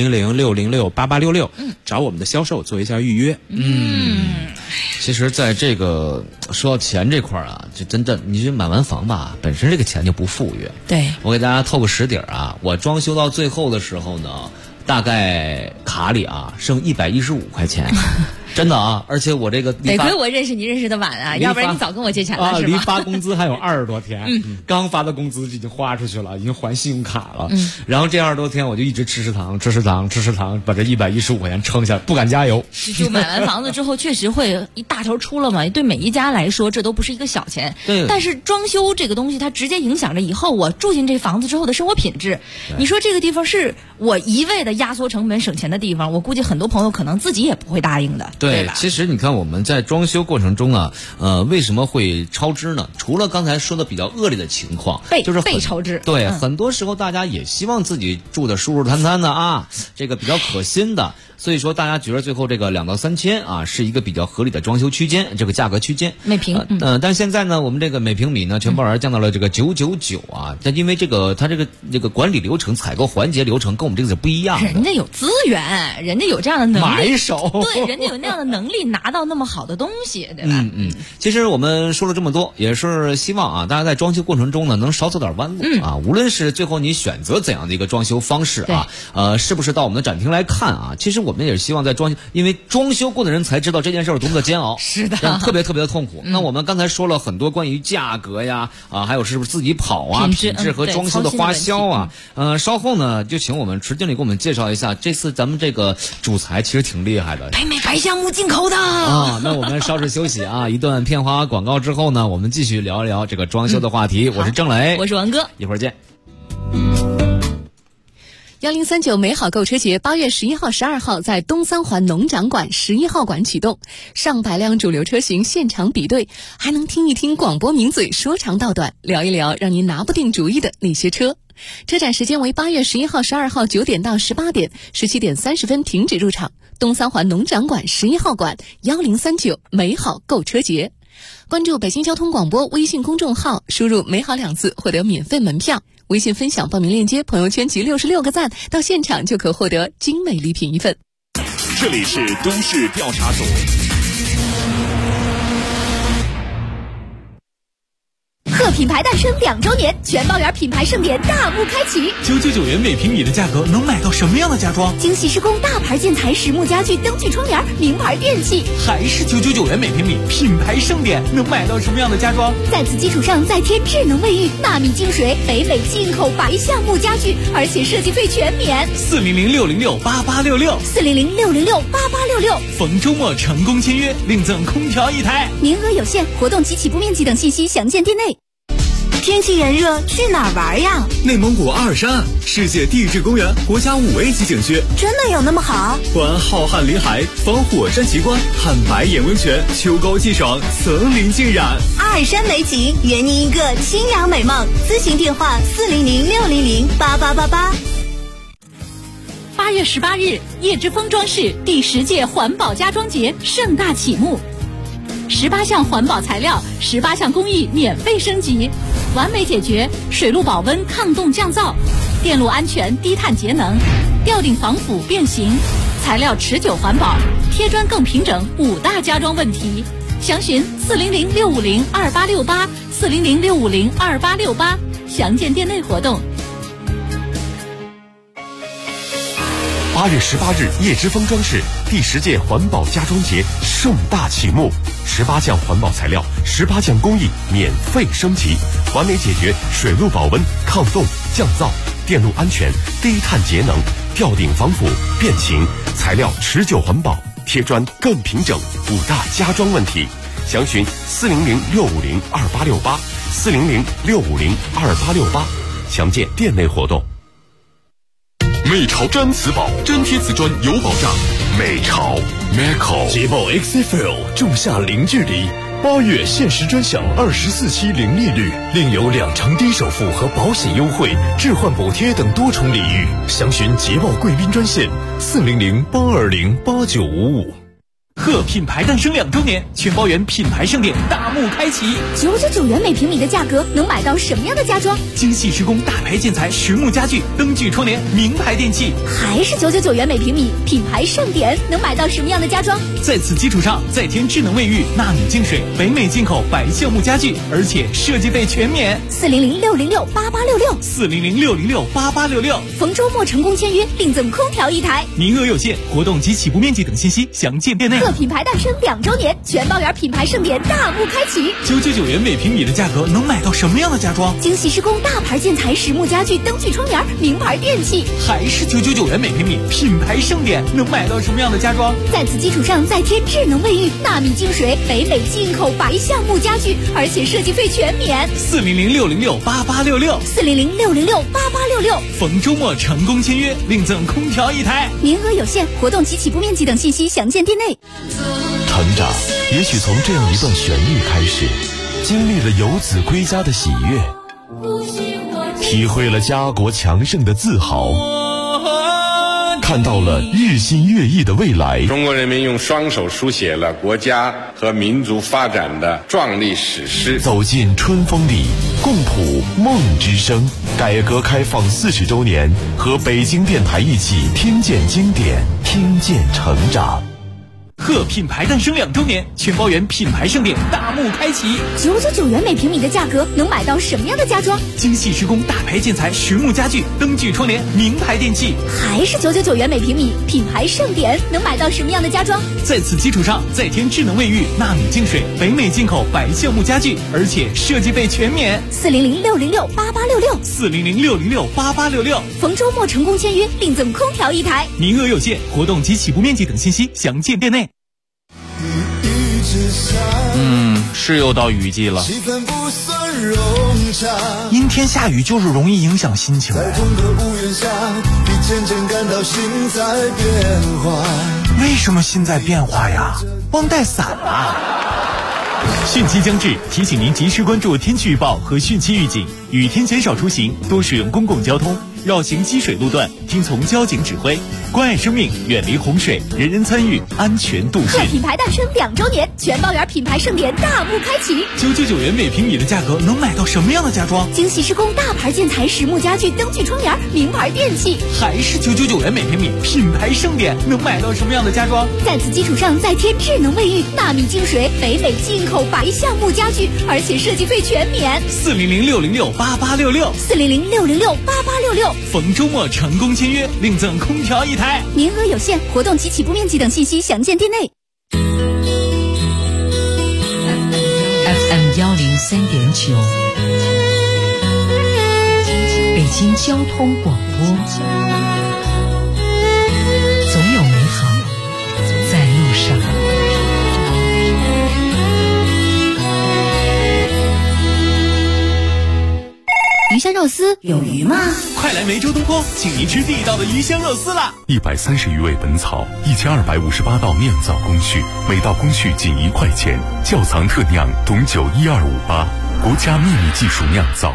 400-606-8866，找我们的销售做一下预约。 其实在这个说到钱这块啊，就真的你就买完房吧，本身这个钱就不富裕。 对， 我给大家透个实底啊，我装修到最后的时候呢，大概卡里啊剩115块钱。真的啊，而且我这个得亏我认识你认识的晚啊，要不然你早跟我借钱了是吧？ 离发工资还有20多天，刚发的工资已经花出去了，已经还信用卡了。然后这20多天我就一直吃食堂，把这115块钱撑下来，不敢加油。 就买完房子之后，确实会一大头出了嘛。对每一家来说，这都不是一个小钱。 对。 但是装修这个东西，它直接影响着以后我住进这房子之后的生活品质。你说这个地方是我一味的压缩成本省钱的地方，我估计很多朋友可能自己也不会答应的。 对，其实你看我们在装修过程中啊，为什么会超支呢？除了刚才说的比较恶劣的情况，就是被超支。 对，很多时候大家也希望自己住的舒舒坦坦的啊，这个比较可心的。所以说，大家觉得最后这个2到3千啊，是一个比较合理的装修区间，这个价格区间。 每平， 但是现在呢，我们这个每平米呢，全包园降到了这个999啊。但因为这个它这个管理流程、采购环节流程跟我们这个是不一样的。 人家有资源，人家有这样的能力， 买手， 对，人家有那样的能力拿到那么好的东西，对吧？ 其实我们说了这么多，也是希望啊，大家在装修过程中呢，能少走点弯路啊。无论是最后你选择怎样的一个装修方式啊，是不是到我们的展厅来看啊？其实我们也是希望在装修，因为装修过的人才知道这件事有多么的煎熬， 是的， 特别特别的痛苦。那我们刚才说了很多关于价格呀，还有是不是自己跑啊，品质和装修的花销啊。稍后呢，就请我们池经理给我们介绍一下，这次咱们这个主材其实挺厉害的， 北美白橡木进口的啊。那我们稍事休息啊，一段片花广告之后呢，我们继续聊一聊这个装修的话题。我是郑磊， 我是王哥， 一会儿见。 1039美好购车节8月11号、12号在东三环农展馆11号馆启动，上百辆主流车型现场比对，还能听一听广播名嘴说长道短，聊一聊让您拿不定主意的那些车。车展时间为8月11号、12号9点到18点，17点30分停止入场。东三环农展馆11号馆1039美好购车节。关注北京交通广播微信公众号，输入美好2字获得免费门票，微信分享报名链接，朋友圈集66个赞，到现场就可获得精美礼品1份。 这里是都市调查组。 贺品牌诞生2周年，全包园品牌盛典大幕开启。 999元每平米的价格能买到什么样的家装？ 精细施工大牌建材、实木家具、灯具窗帘、名牌电器。 还是999元每平米，品牌盛典能买到什么样的家装？ 在此基础上再添智能卫浴、纳米净水、北美进口白橡木家具，而且设计费全免。 400-606-8866 400-606-8866， 逢周末成功签约，另赠空调1台， 名额有限，活动及起步面积等信息详见店内。天气炎热，去哪儿玩呀？ 内蒙古阿尔山世界地质公园国家5A级景区， 真的有那么好？ 观浩瀚林海，访火山奇观，看白眼温泉，秋高气爽，层林尽染。 阿尔山美景，圆您一个清凉美梦。咨询电话400-600-8888。8月18日，叶之峰装饰第10届环保家装节盛大启幕。 ，18项环保材料，18项工艺免费升级，完美解决水路保温、抗冻降噪，电路安全、低碳节能，吊顶防腐变形，材料持久环保，贴砖更平整，5大家装问题。详询400-650-2868，400-650-2868，详见店内活动。 8月18日，叶之峰装饰第10届环保家装节盛大启幕，18项环保材料，18项工艺免费升级，完美解决水路保温、抗冻、降噪、电路安全、低碳节能、吊顶防腐、变形，材料持久环保，贴砖更平整，5大家装问题。详询400-650-2868，400-650-2868，详见店内活动。 美潮毡瓷宝，粘贴瓷砖有保障。美潮 Meco 捷豹 XFL 仲夏零距离，8月限时专享24期零利率，另有2成低首付和保险优惠、置换补贴等多重礼遇。详询捷豹贵宾专线400-820-8955。 鹤品牌诞生2周年，全包圆品牌盛典大幕开启 ，999元每平米的价格能买到什么样的家装？ 精细施工、大牌建材、实木家具、灯具窗帘、名牌电器， 还是999元每平米，品牌盛典能买到什么样的家装？ 在此基础上再添智能卫浴、纳米净水、北美进口白橡木家具，而且设计费全免。 400-606-8866，400-606-8866，逢周末成功签约，另赠空调1台， 名额有限，活动及起步面积等信息详见店内。 鹤品牌诞生2周年，全包圆品牌盛典大幕开启 ，999元每平米的价格能买到什么样的家装？ 精细施工、大牌建材、实木家具、灯具窗帘、名牌电器， 还是999元每平米，品牌盛典能买到什么样的家装？ 在此基础上再添智能卫浴、纳米净水、北美进口白橡木家具，而且设计费全免。 400-606-8866，400-606-8866，逢周末成功签约，另赠空调1台， 名额有限，活动及起步面积等信息详见店内。 成长也许从这样一段旋律开始，经历了游子归家的喜悦，体会了家国强盛的自豪，看到了日新月异的未来。 中国人民用双手书写了国家和民族发展的壮丽史诗。 走进春风里，共谱梦之声。改革开放40周年，和北京电台一起听见经典，听见成长。 鹤品牌诞生2周年，全包圆品牌盛典大幕开启 ，999元每平米的价格能买到什么样的家装？ 精细施工、大牌建材、实木家具、灯具窗帘、名牌电器， 还是999元每平米，品牌盛典能买到什么样的家装？ 在此基础上再添智能卫浴、纳米净水、北美进口白橡木家具，而且设计费全免。 400-606-8866，400-606-8866，逢周末成功签约，另赠空调1台， 名额有限，活动及起步面积等信息详见店内。是又到雨季了，阴天下雨就是容易影响心情。为什么心在变化呀？忘带伞了。汛期将至，提醒您及时关注天气预报和汛期预警，雨天减少出行，多使用公共交通，绕行积水路段，听从交警指挥，关爱生命，远离洪水，人人参与，安全度汛。 鹤品牌诞生2周年，全包圆品牌盛典大幕开启 ，999元每平米的价格能买到什么样的家装？ 精细施工、大牌建材、实木家具、灯具窗帘、名牌电器， 还是999元每平米，品牌盛典能买到什么样的家装？ 在此基础上再添智能卫浴、纳米净水、北美进口白橡木家具，而且设计费全免。 400-606-8866，400-606-8866，逢周末成功签约，另赠空调1台， 名额有限，活动及起步面积等信息详见店内。 FM 103.9，北京交通广播，总有美好在路上。 鱼香肉丝有鱼吗？ 快来梅州东坡，请您吃地道的鱼香肉丝啦 ！130余味本草，1258道酿造工序，每道工序仅1块钱，窖藏特酿董酒12588，国家秘密技术酿造。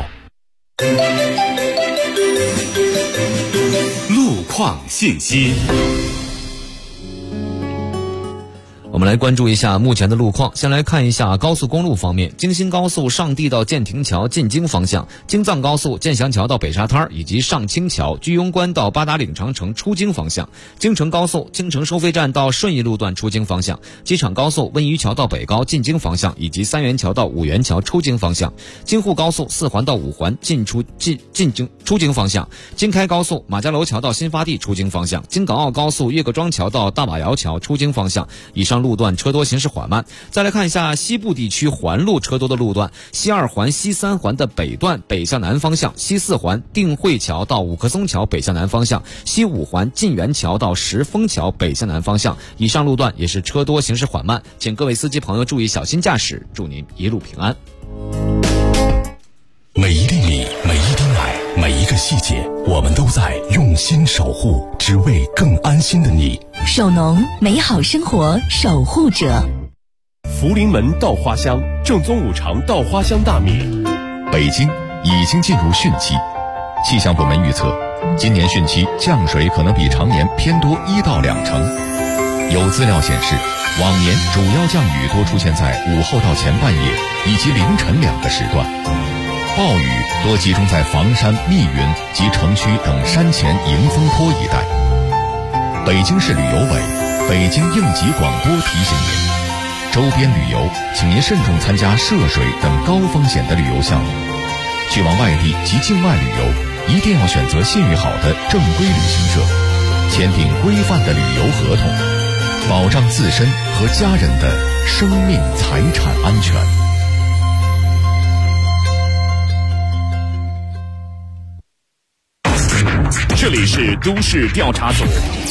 路况信息。 我们来关注一下目前的路况。先来看一下高速公路方面，京新高速上地到建亭桥进京方向，京藏高速建祥桥到北沙滩以及上清桥居庸关到八达岭长城出京方向，京承高速京承收费站到顺义路段出京方向，机场高速温榆桥到北高进京方向以及三元桥到五元桥出京方向，京沪高速四环到五环出京方向，京开高速马家楼桥到新发地出京方向，京港澳高速岳各庄桥到大马窑桥出京方向。以上路段车多，行驶缓慢。再来看一下西部地区环路车多的路段，西二环西三环的北段北向南方向，西四环定慧桥到五棵松桥北向南方向，西五环晋源桥到石峰桥北向南方向。以上路段也是车多，行驶缓慢，请各位司机朋友注意小心驾驶，祝您一路平安。 每一粒米，每一滴奶，每一个细节，我们都在用心守护，只为更安心的你。 首农，美好生活守护者。 福临门稻花香，正宗五常稻花香大米。 北京已经进入汛期，气象部门预测，今年汛期降水可能比常年偏多1到2成。有资料显示，往年主要降雨多出现在午后到前半夜以及凌晨2个时段。暴雨多集中在房山、密云及城区等山前迎风坡一带。北京市旅游委、北京应急广播提醒您，周边旅游请您慎重参加涉水等高风险的旅游项目。去往外地及境外旅游，一定要选择信誉好的正规旅行社，签订规范的旅游合同，保障自身和家人的生命财产安全。 这里是都市调查组。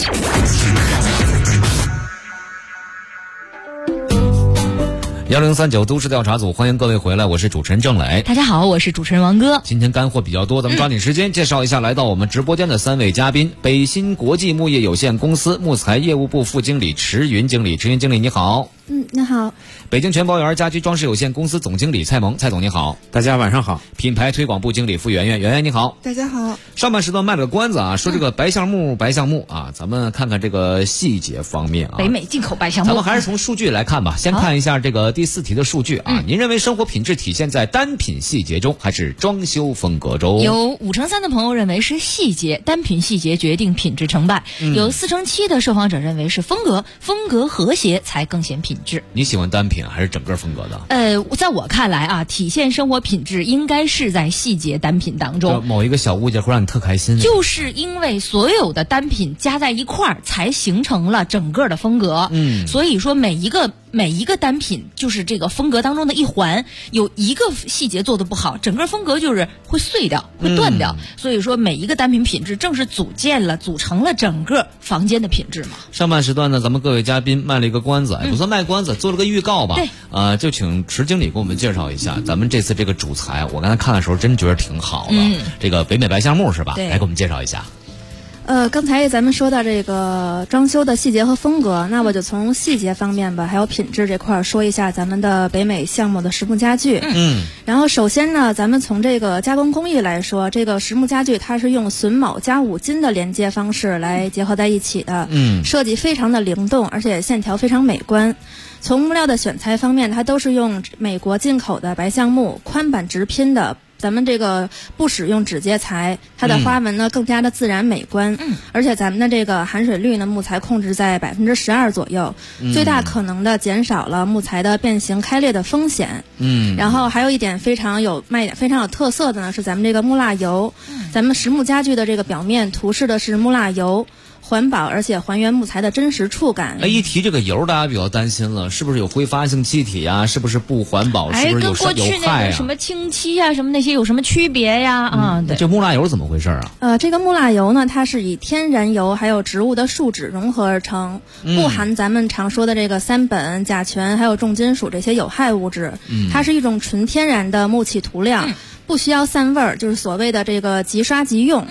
1039都市调查组，欢迎各位回来，我是主持人郑磊。 大家好，我是主持人王哥。 今天干货比较多，咱们抓紧时间介绍一下来到我们直播间的3位嘉宾。北新国际木业有限公司木材业务部副经理池云经理，池云经理你好。 你好。 北京全包园家居装饰有限公司总经理蔡萌，蔡总你好。 大家晚上好。 品牌推广部经理付圆圆，圆圆你好。 大家好。 上半时段卖了个关子啊，说这个白橡木啊，咱们看看这个细节方面啊。 北美进口白橡木。 咱们还是从数据来看吧，先看一下这个第4题的数据啊。您认为生活品质体现在单品细节中，还是装修风格中？ 有5%的朋友认为是细节，单品细节决定品质成败。有4%的受访者认为是风格和谐才更显品质。 你喜欢单品还是整个风格的？ 在我看来啊，体现生活品质应该是在细节单品当中。 某一个小物件会让你特开心， 就是因为所有的单品加在一块儿，才形成了整个的风格。所以说每一个单品就是这个风格当中的一环，有一个细节做得不好，整个风格就是会碎掉，会断掉。所以说每一个单品品质正是组成了整个房间的品质嘛。 上半时段呢，咱们各位嘉宾卖了一个关子，也不算卖关子，做了个预告吧。 对， 就请池经理给我们介绍一下咱们这次这个主材，我刚才看的时候真觉得挺好的。这个北美白橡木是吧？ 对， 来给我们介绍一下。 刚才咱们说到这个装修的细节和风格，那我就从细节方面吧，还有品质这块说一下咱们的北美橡木的实木家具。然后首先呢，咱们从这个加工工艺来说，这个实木家具它是用榫铆加五金的连接方式来结合在一起的。设计非常的灵动，而且线条非常美观。从木料的选材方面，它都是用美国进口的白橡木，宽板直拼的。咱们这个不使用指接材，它的花纹呢更加的自然美观。而且咱们的这个含水率呢，木材控制在12%左右，最大可能的减少了木材的变形开裂的风险。然后还有一点非常有特色的呢，是咱们这个木蜡油。咱们实木家具的这个表面涂饰的是木蜡油。环保而且还原木材的真实触感。 一提这个油，大家比较担心了，是不是有挥发性气体啊？是不是不环保？是不是有害啊？ 跟过去那个什么氢漆啊，什么那些有什么区别呀？对。 这木蜡油怎么回事啊？ 这个木蜡油呢，它是以天然油还有植物的树脂融合而成，不含咱们常说的这个3苯、甲醛还有重金属这些有害物质。它是一种纯天然的木器涂料。不需要散味儿，就是所谓的这个即刷即用，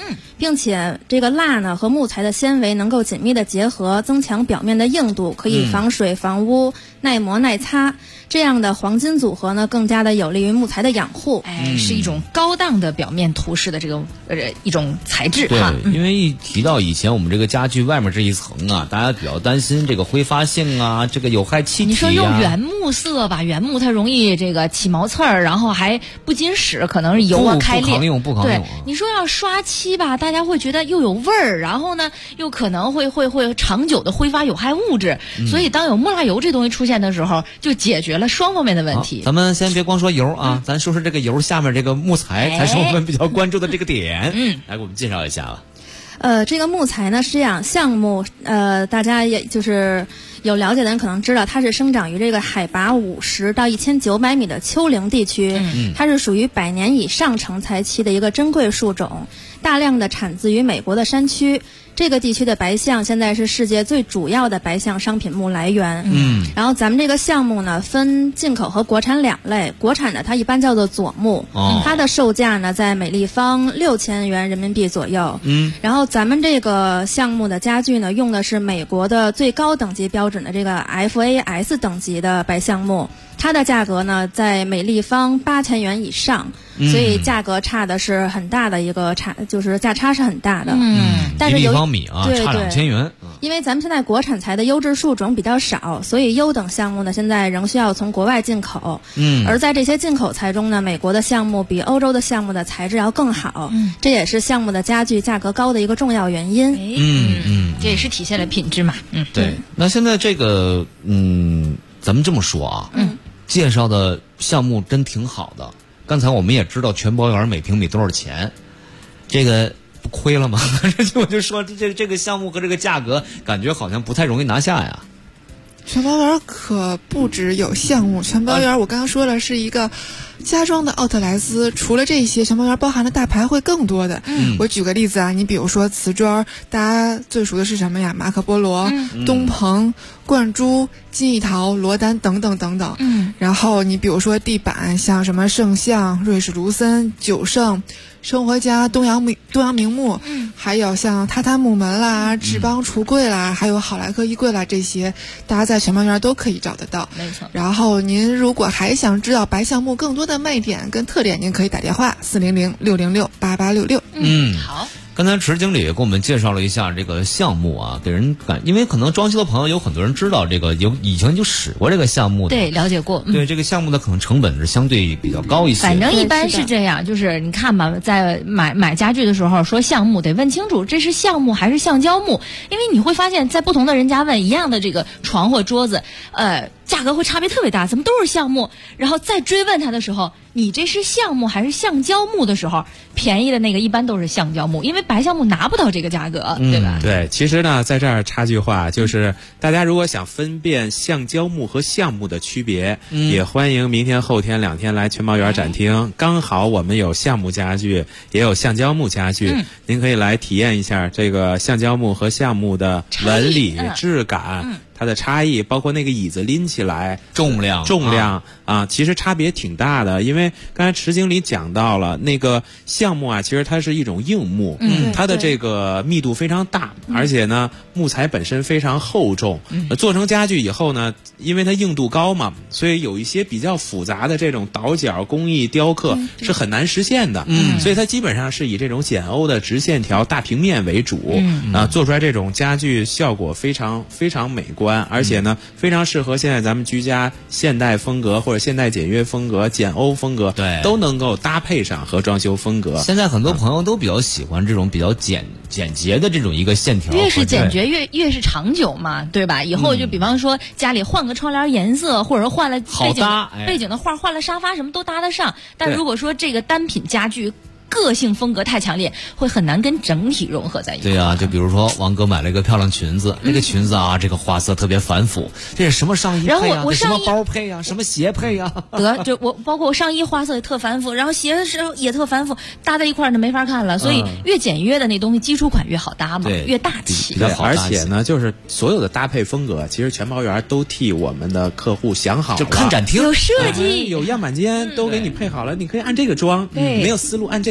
并且这个蜡呢和木材的纤维能够紧密的结合，增强表面的硬度，可以防水、防污、耐磨、耐擦。这样的黄金组合呢，更加的有利于木材的养护。 是一种高档的表面涂饰的这个一种材质对哈。 因为一提到以前我们这个家具外面这一层啊，大家比较担心这个挥发性啊，这个有害气体啊。 你说用原木色吧，原木它容易这个起毛刺儿，然后还不经使，可能是油啊开裂。 不抗用。 对，你说要刷漆吧，大家会觉得又有味儿，然后呢又可能会长久的挥发有害物质。所以当有木蜡油这东西出现的时候，就解决了双方面的问题。 咱们先别光说油啊，咱说说这个油下面这个木材才是我们比较关注的这个点。来给我们介绍一下吧。 这个木材呢是这样，橡木大家也就是有了解的人可能知道，它是生长于这个海拔50到1900米的丘陵地区，它是属于100年以上成材期的一个珍贵树种，大量的产自于美国的山区。这个地区的白橡现在是世界最主要的白橡商品木来源。然后咱们这个橡木呢分进口和国产2类，国产的它一般叫做佐木，它的售价呢在每立方6000元人民币左右。然后咱们这个橡木的家具呢用的是美国的最高等级标准的这个 FAS 等级的白橡木，它的价格呢在每立方8000元以上。所以价格差的是很大的一个差，就是价差是很大的。但是 1立方米啊，差2000元。 因为咱们现在国产材的优质树种比较少，所以优等橡木呢现在仍需要从国外进口。而在这些进口材中呢，美国的橡木比欧洲的橡木的材质要更好。这也是橡木的家具价格高的一个重要原因。 这也是体现了品质嘛。 对。那现在这个咱们这么说啊，介绍的项目真挺好的。刚才我们也知道全包园每平米多少钱，这个不亏了吗？我就说这个项目和这个价格，感觉好像不太容易拿下呀。 全包园可不只有项目，全包园我刚刚说了是一个家装的奥特莱斯，除了这些，全包园包含的大牌会更多的。我举个例子啊，你比如说瓷砖，大家最熟的是什么呀？马可波罗、东鹏、冠珠、金艺陶、罗丹等等等等。然后你比如说地板，像什么圣象、瑞士卢森、九盛、生活家、东洋名木，还有像榻榻木门啦、志邦橱柜啦，还有好莱坞衣柜啦，这些大家在全包园都可以找得到。 没错。 然后您如果还想知道白橡木更多的卖点跟特点，您可以打电话400-606-8866。 好。 刚才池经理也给我们介绍了一下这个项目啊，给人感，因为可能装修的朋友有很多人知道这个以前就使过这个项目的， 对，了解过。 对，这个项目的可能成本是相对比较高一些。 反正一般是这样，就是你看吧，在买家具的时候说橡木得问清楚这是橡木还是橡胶木，因为你会发现在不同的人家问一样的这个床或桌子，价格会差别特别大，怎么都是橡木？然后再追问他的时候，你这是橡木还是橡胶木的时候，便宜的那个一般都是橡胶木，因为白橡木拿不到这个价格，对吧？ 对，其实呢，在这儿插句话，就是大家如果想分辨橡胶木和橡木的区别，也欢迎明天、后天2天来全包园展厅。刚好我们有橡木家具，也有橡胶木家具，您可以来体验一下这个橡胶木和橡木的纹理、质感。它的差异，包括那个椅子拎起来重量啊，其实差别挺大的。因为刚才池经理讲到了那个橡木啊，其实它是一种硬木，它的这个密度非常大，而且呢木材本身非常厚重，做成家具以后呢，因为它硬度高嘛，所以有一些比较复杂的这种倒角工艺雕刻是很难实现的。所以它基本上是以这种简欧的直线条大平面为主，做出来这种家具效果非常非常美观。而且呢，非常适合现在咱们居家现代风格或者现代简约风格、简欧风格， 对， 都能够搭配上和装修风格。 现在很多朋友都比较喜欢这种比较简洁的这种一个线条， 越是简洁越是长久嘛，对吧？以后就比方说家里换个窗帘颜色，或者说换了背景的画，换了沙发，什么都搭得上。但如果说这个单品家具个性风格太强烈，会很难跟整体融合在一起。 对啊，就比如说王哥买了一个漂亮裙子，那个裙子啊，这个花色特别繁复，这是什么上衣配啊？ 然后我什么包配啊？什么鞋配啊？ 就包括我上衣花色也特繁复，然后鞋的时候也特繁复，搭在一块儿就没法看了。所以越简约的那东西，基础款越好搭嘛，越大气。 对，而且呢，就是所有的搭配风格，其实全包园都替我们的客户想好了， 就看展厅有设计， 有样板间都给你配好了，你可以按这个装，没有思路按这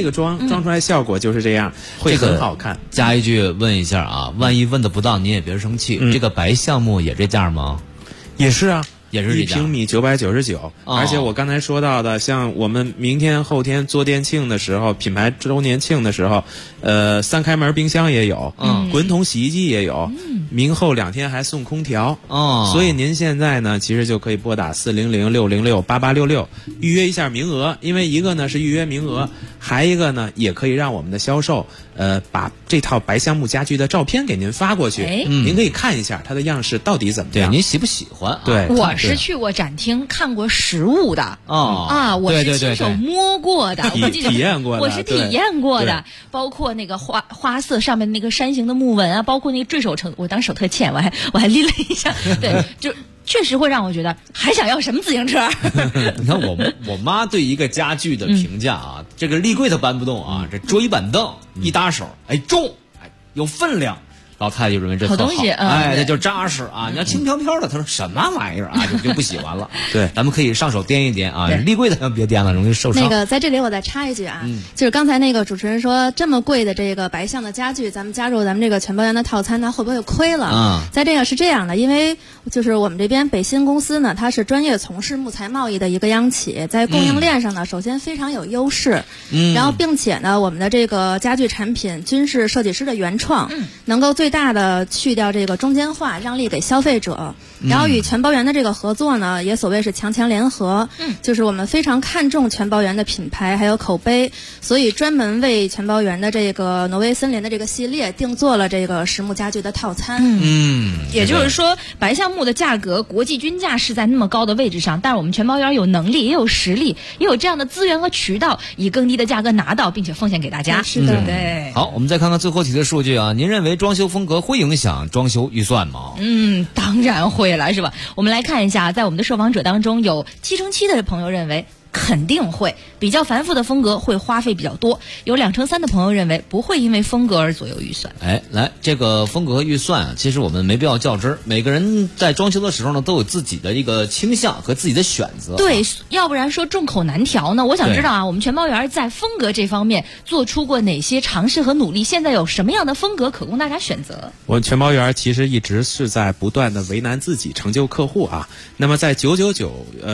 这个装出来效果就是这样，会很好看。 加一句问一下啊，万一问的不当，您也别生气。这个白橡木也这价吗？ 也是啊。 也是 1平米999，而且我刚才说到的，像我们明天后天做店庆的时候，品牌周年庆的时候，3开门冰箱也有，滚筒洗衣机也有，明后2天还送空调，所以您现在呢，其实就可以拨打400-606-8866预约一下名额，因为一个呢是预约名额，还一个呢也可以让我们的销售把这套白橡木家具的照片给您发过去，您可以看一下它的样式到底怎么样， 对，您喜不喜欢？ 对， 我是去过展厅看过实物的我是亲手摸过的， 体验过的， 我是体验过的，包括那个花色上面那个山形的木纹啊，包括那个坠手成，我当时手特欠，我还拎了一下，对，就确实会让我觉得还想要什么自行车。 你看我妈对一个家具的评价啊，这个立柜她搬不动啊，这桌椅板凳一搭手，重，有分量。老太太就认为这好东西， 这就扎实啊！你要轻飘飘的，她说什么玩意儿啊，就不喜欢了。对，咱们可以上手掂一掂啊，立柜的别掂了，容易受伤。 那个在这里我再插一句啊，就是刚才那个主持人说这么贵的这个白橡的家具，咱们加入咱们这个全包圆的套餐，那会不会亏了？在这个是这样的，因为就是我们这边北新公司呢，它是专业从事木材贸易的一个央企，在供应链上呢，首先非常有优势，然后并且呢，我们的这个家具产品均是设计师的原创，能够最大的去掉这个中间化，让利给消费者。然后与全包圆的这个合作呢，也所谓是强强联合，就是我们非常看重全包圆的品牌还有口碑，所以专门为全包圆的这个挪威森林的这个系列定做了这个实木家具的套餐。 也就是说，白橡木的价格国际均价是在那么高的位置上，但是我们全包圆有能力，也有实力，也有这样的资源和渠道，以更低的价格拿到，并且奉献给大家。 是的， 对。 好，我们再看看最后题的数据啊，您认为装修风格会影响装修预算吗？ 当然会了，是吧？我们来看一下，在我们的受访者当中，有7成7的朋友认为肯定会，比较繁复的风格会花费比较多，有2成3的朋友认为不会因为风格而左右预算。 来，这个风格和预算啊，其实我们没必要较真儿，每个人在装修的时候呢，都有自己的一个倾向和自己的选择。 对，要不然说众口难调呢。我想知道啊，我们全包圆在风格这方面做出过哪些尝试和努力？现在有什么样的风格可供大家选择？ 我们全包圆其实一直是在不断的为难自己，成就客户啊。那么在999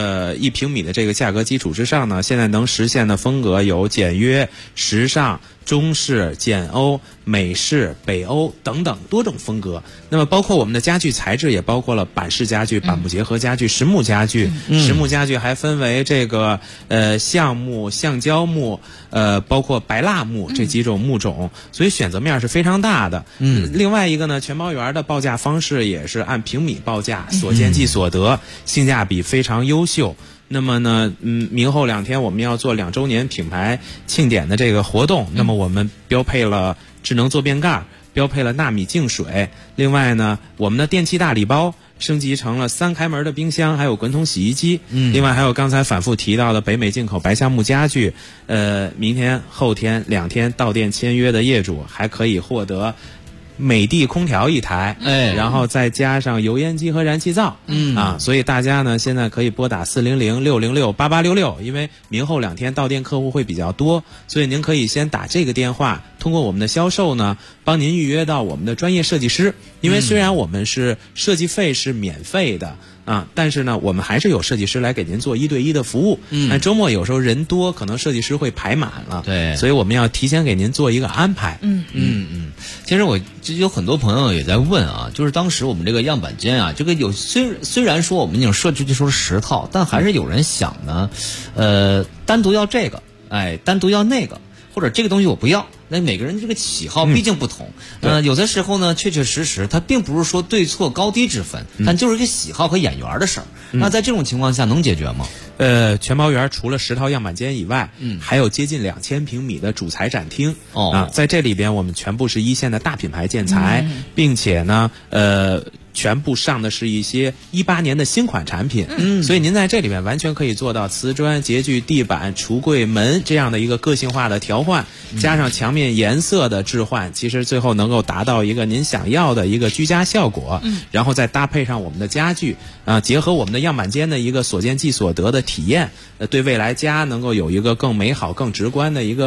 1平米的这个价格基础之上呢，现在能实现的风格有简约、时尚、中式、简欧、美式、北欧等等多种风格。那么包括我们的家具材质也包括了板式家具、板木结合家具、实木家具。实木家具还分为这个橡木、橡胶木、包括白蜡木这几种木种，所以选择面是非常大的。另外一个呢，全包圆的报价方式也是按平米报价，所见即所得，性价比非常优秀。那么呢，明后2天我们要做2周年品牌庆典的这个活动，那么我们标配了智能坐便盖，标配了纳米净水，另外呢，我们的电器大礼包升级成了3开门的冰箱，还有滚筒洗衣机。另外还有刚才反复提到的北美进口白橡木家具。明天后天2天到店签约的业主还可以获得美的空调1台，然后再加上油烟机和燃气灶，所以大家呢现在可以拨打400-606-8866，因为明后2天到店客户会比较多，所以您可以先打这个电话，通过我们的销售呢帮您预约到我们的专业设计师，因为虽然我们是设计费是免费的但是呢我们还是有设计师来给您做1对1的服务。但周末有时候人多，可能设计师会排满了，对，所以我们要提前给您做一个安排。 其实我有很多朋友也在问啊，就是当时我们这个样板间啊，这个有虽然说我们已经设计出10套，但还是有人想呢，单独要这个，单独要那个，或者这个东西我不要。那每个人这个喜好毕竟不同，有的时候呢，确确实实它并不是说对错高低之分，但就是一个喜好和眼缘的事儿。那在这种情况下能解决吗？ 全包圆除了10套样板间以外，还有接近2000平米的主材展厅。在这里边我们全部是1线的大品牌建材，并且呢，全部上的是一些18年的新款产品，所以您在这里面完全可以做到瓷砖、洁具、地板、橱柜、门这样的一个个性化的调换，加上墙面颜色的置换，其实最后能够达到一个您想要的一个居家效果。然后再搭配上我们的家具结合我们的样板间的一个所见即所得的体验，对未来家能够有一个更美好、更直观的一个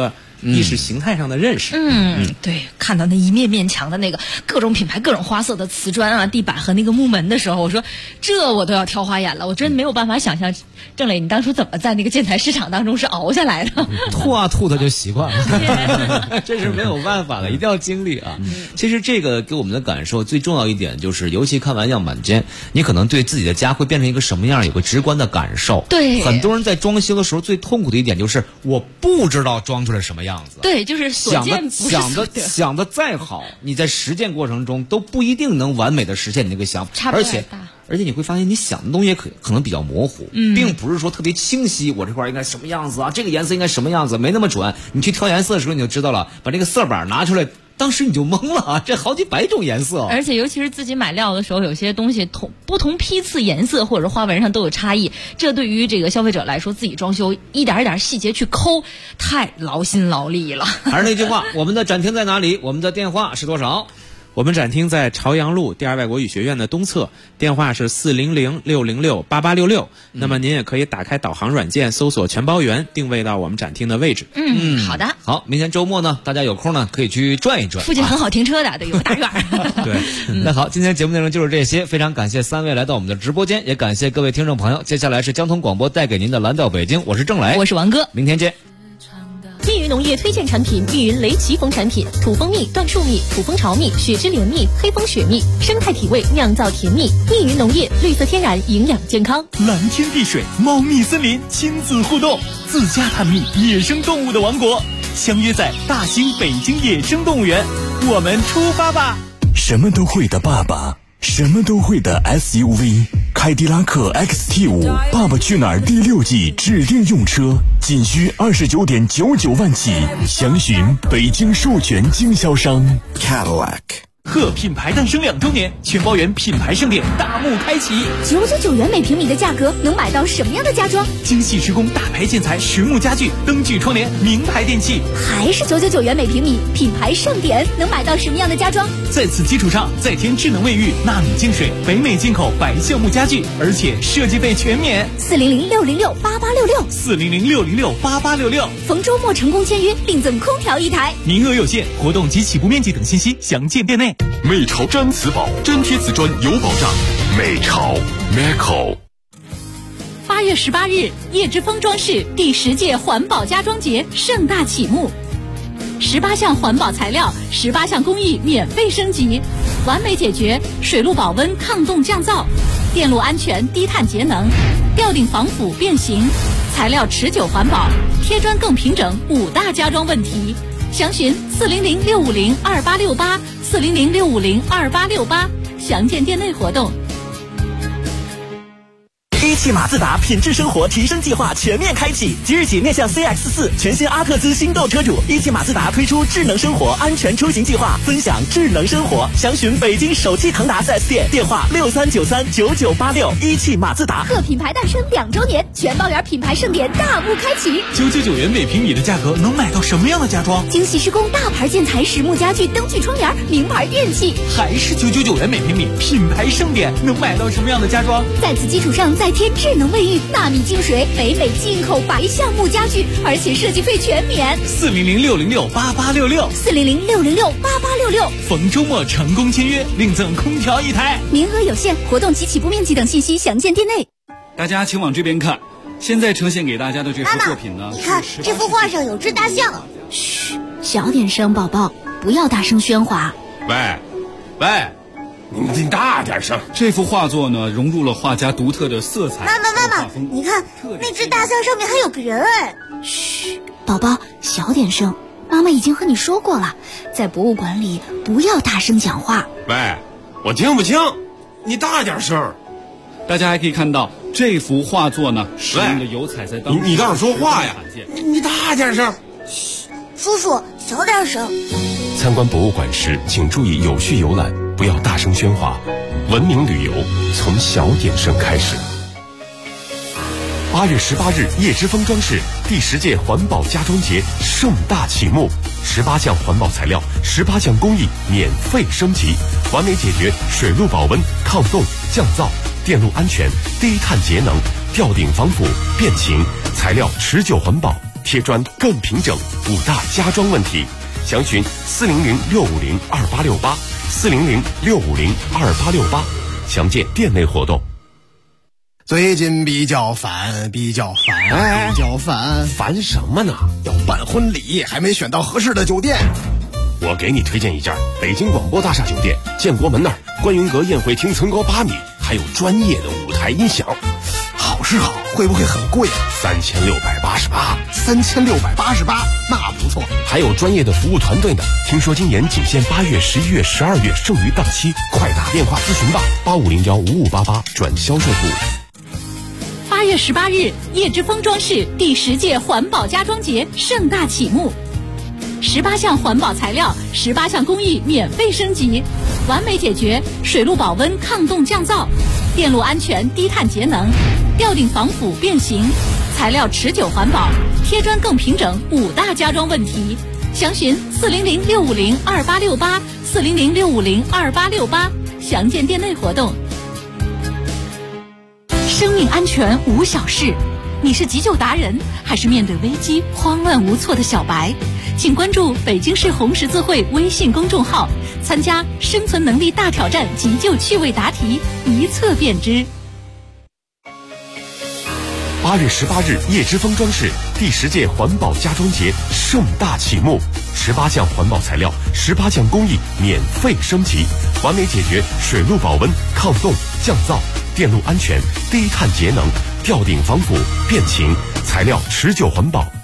意识形态上的认识。 对，看到那一面面墙的那个各种品牌、各种花色的瓷砖啊、地板和那个木门的时候，我说这我都要挑花眼了。我真没有办法想象，郑磊，你当初怎么在那个建材市场当中是熬下来的？ 吐啊吐的就习惯了，这是没有办法的，一定要经历啊。其实这个给我们的感受最重要一点就是，尤其看完样板间，你可能对自己的家会变成一个什么样有个直观的感受。 对， 很多人在装修的时候最痛苦的一点就是我不知道装出来什么样子。 对，就是所见不是所得。 想的再好，你在实践过程中都不一定能完美的实现你那个想法，而且你会发现你想的东西也可能比较模糊，并不是说特别清晰。我这块应该什么样子啊？这个颜色应该什么样子？没那么准。你去挑颜色的时候你就知道了，把这个色板拿出来。当时你就懵了，这好几百种颜色， 而且尤其是自己买料的时候，有些东西不同批次颜色或者花纹上都有差异，这对于这个消费者来说，自己装修一点一点细节去抠，太劳心劳力了。 还是那句话，我们的展厅在哪里？我们的电话是多少？ 我们展厅在朝阳路第二外国语学院的东侧，电话是400-606-8866。那么您也可以打开导航软件，搜索全包园，定位到我们展厅的位置。 好的。 好，明天周末呢，大家有空呢可以去转一转， 附近很好停车的，对，有个大院。 对， 那好，今天节目内容就是这些，非常感谢3位来到我们的直播间，也感谢各位听众朋友。接下来是交通广播带给您的蓝调北京，我是郑磊， 我是王哥， 明天见。 密云农业推荐产品：密云雷奇蜂产品，土蜂蜜、椴树蜜、土蜂巢蜜、雪之莲蜜、黑蜂雪蜜，生态体味，酿造甜蜜。密云农业，绿色天然，营养健康。 蓝天碧水，猫蜜森林，亲子互动，自家探秘野生动物的王国，相约在大兴北京野生动物园，我们出发吧！ 什么都会的爸爸，什么都会的 SUV， 凯迪拉克 XT5 爸爸去哪儿第6季指定用车，仅需29.99万起，详询北京授权经销商 Cadillac。 贺品牌诞生2周年，全包园品牌盛典大幕开启 ，999元每平米的价格能买到什么样的家装？ 精细施工大牌建材、实木家具、灯具窗帘、名牌电器， 还是999元每平米，品牌盛典能买到什么样的家装？ 在此基础上再添智能卫浴、纳米净水、北美进口白橡木家具，而且设计费全免。 400-606-8866，400-606-8866，逢周末成功签约，另赠空调1台， 名额有限，活动及起步面积等信息详见店内。 美潮粘瓷宝，粘贴瓷砖有保障。美潮 Meco。 8月18日，叶之峰装饰第10届环保家装节盛大启幕，18项环保材料，18项工艺免费升级，完美解决水路保温、抗冻降噪，电路安全、低碳节能，吊顶防腐变形，材料持久环保，贴砖更平整，5大家装问题。详询400-650-2868，400-650-2868，详见店内活动。 一汽马自达品质生活提升计划全面开启，即日起面向 CX-4 全新阿特兹新购车主，一汽马自达推出智能生活安全出行计划，分享智能生活。详询北京首汽腾达 4S 店，电话63939986。一汽马自达。 贺品牌诞生2周年，全包园品牌盛典大幕开启 ，999元每平米的价格能买到什么样的家装？ 精细施工大牌建材、实木家具、灯具窗帘、名牌电器， 还是999元每平米，品牌盛典能买到什么样的家装？ 在此基础上再添智能卫浴、纳米净水、北美进口白橡木家具，而且设计费全免。 400-606-8866，400-606-8866，逢周末成功签约，另赠空调1台， 名额有限，活动及起步面积等信息详见店内。 大家请往这边看，现在呈现给大家的这幅作品呢， 你看这幅画上有只大象。嘘，小点声，宝宝，不要大声喧哗。 喂，你大点声！这幅画作呢，融入了画家独特的色彩。 妈妈，你看那只大象上面还有个人哎！嘘，宝宝，小点声。妈妈已经和你说过了，在博物馆里不要大声讲话。 喂，我听不清，你大点声。大家还可以看到这幅画作呢，使用的油彩在当中。 你倒是说话呀！你大点声。 嘘，叔叔，小点声。 参观博物馆时，请注意有序游览，不要大声喧哗。文明旅游从小点声开始。 8月18日，叶之峰装饰第10届环保家装节盛大启幕，18项环保材料，18项工艺免费升级，完美解决水路保温、抗冻、降噪，电路安全、低碳节能，吊顶防腐变形，材料持久环保。 贴砖更平整，5大家装问题。详询400-650-2868，400-650-2868，详见店内活动。 最近比较烦， 烦什么呢？ 要办婚礼，还没选到合适的酒店。 我给你推荐一家北京广播大厦酒店，建国门那儿，观云阁宴会厅层高8米，还有专业的舞台音响。 好是好，会不会很贵啊？3688，那不错。 还有专业的服务团队呢。听说今年仅限8月、11月、12月，剩余档期，快打电话咨询吧，85015588转销售部。 8月18日，叶之峰装饰第10届环保家装节盛大启幕，18项环保材料，18项工艺免费升级，完美解决水路保温抗冻降噪、电路安全低碳节能、吊顶防腐变形、材料持久环保、贴砖更平整5大家装问题。详询400-650-2868，400-650-2868，详见店内活动。生命安全无小事，你是急救达人，还是面对危机慌乱无措的小白？请关注北京市红十字会微信公众号，参加生存能力大挑战急救趣味答题，一测便知。 8月18日，叶之峰装饰第10届环保家装节盛大启幕，18项环保材料，18项工艺免费升级，完美解决水路保温、抗冻、降噪、电路安全、低碳节能、吊顶防腐、变形，材料持久环保。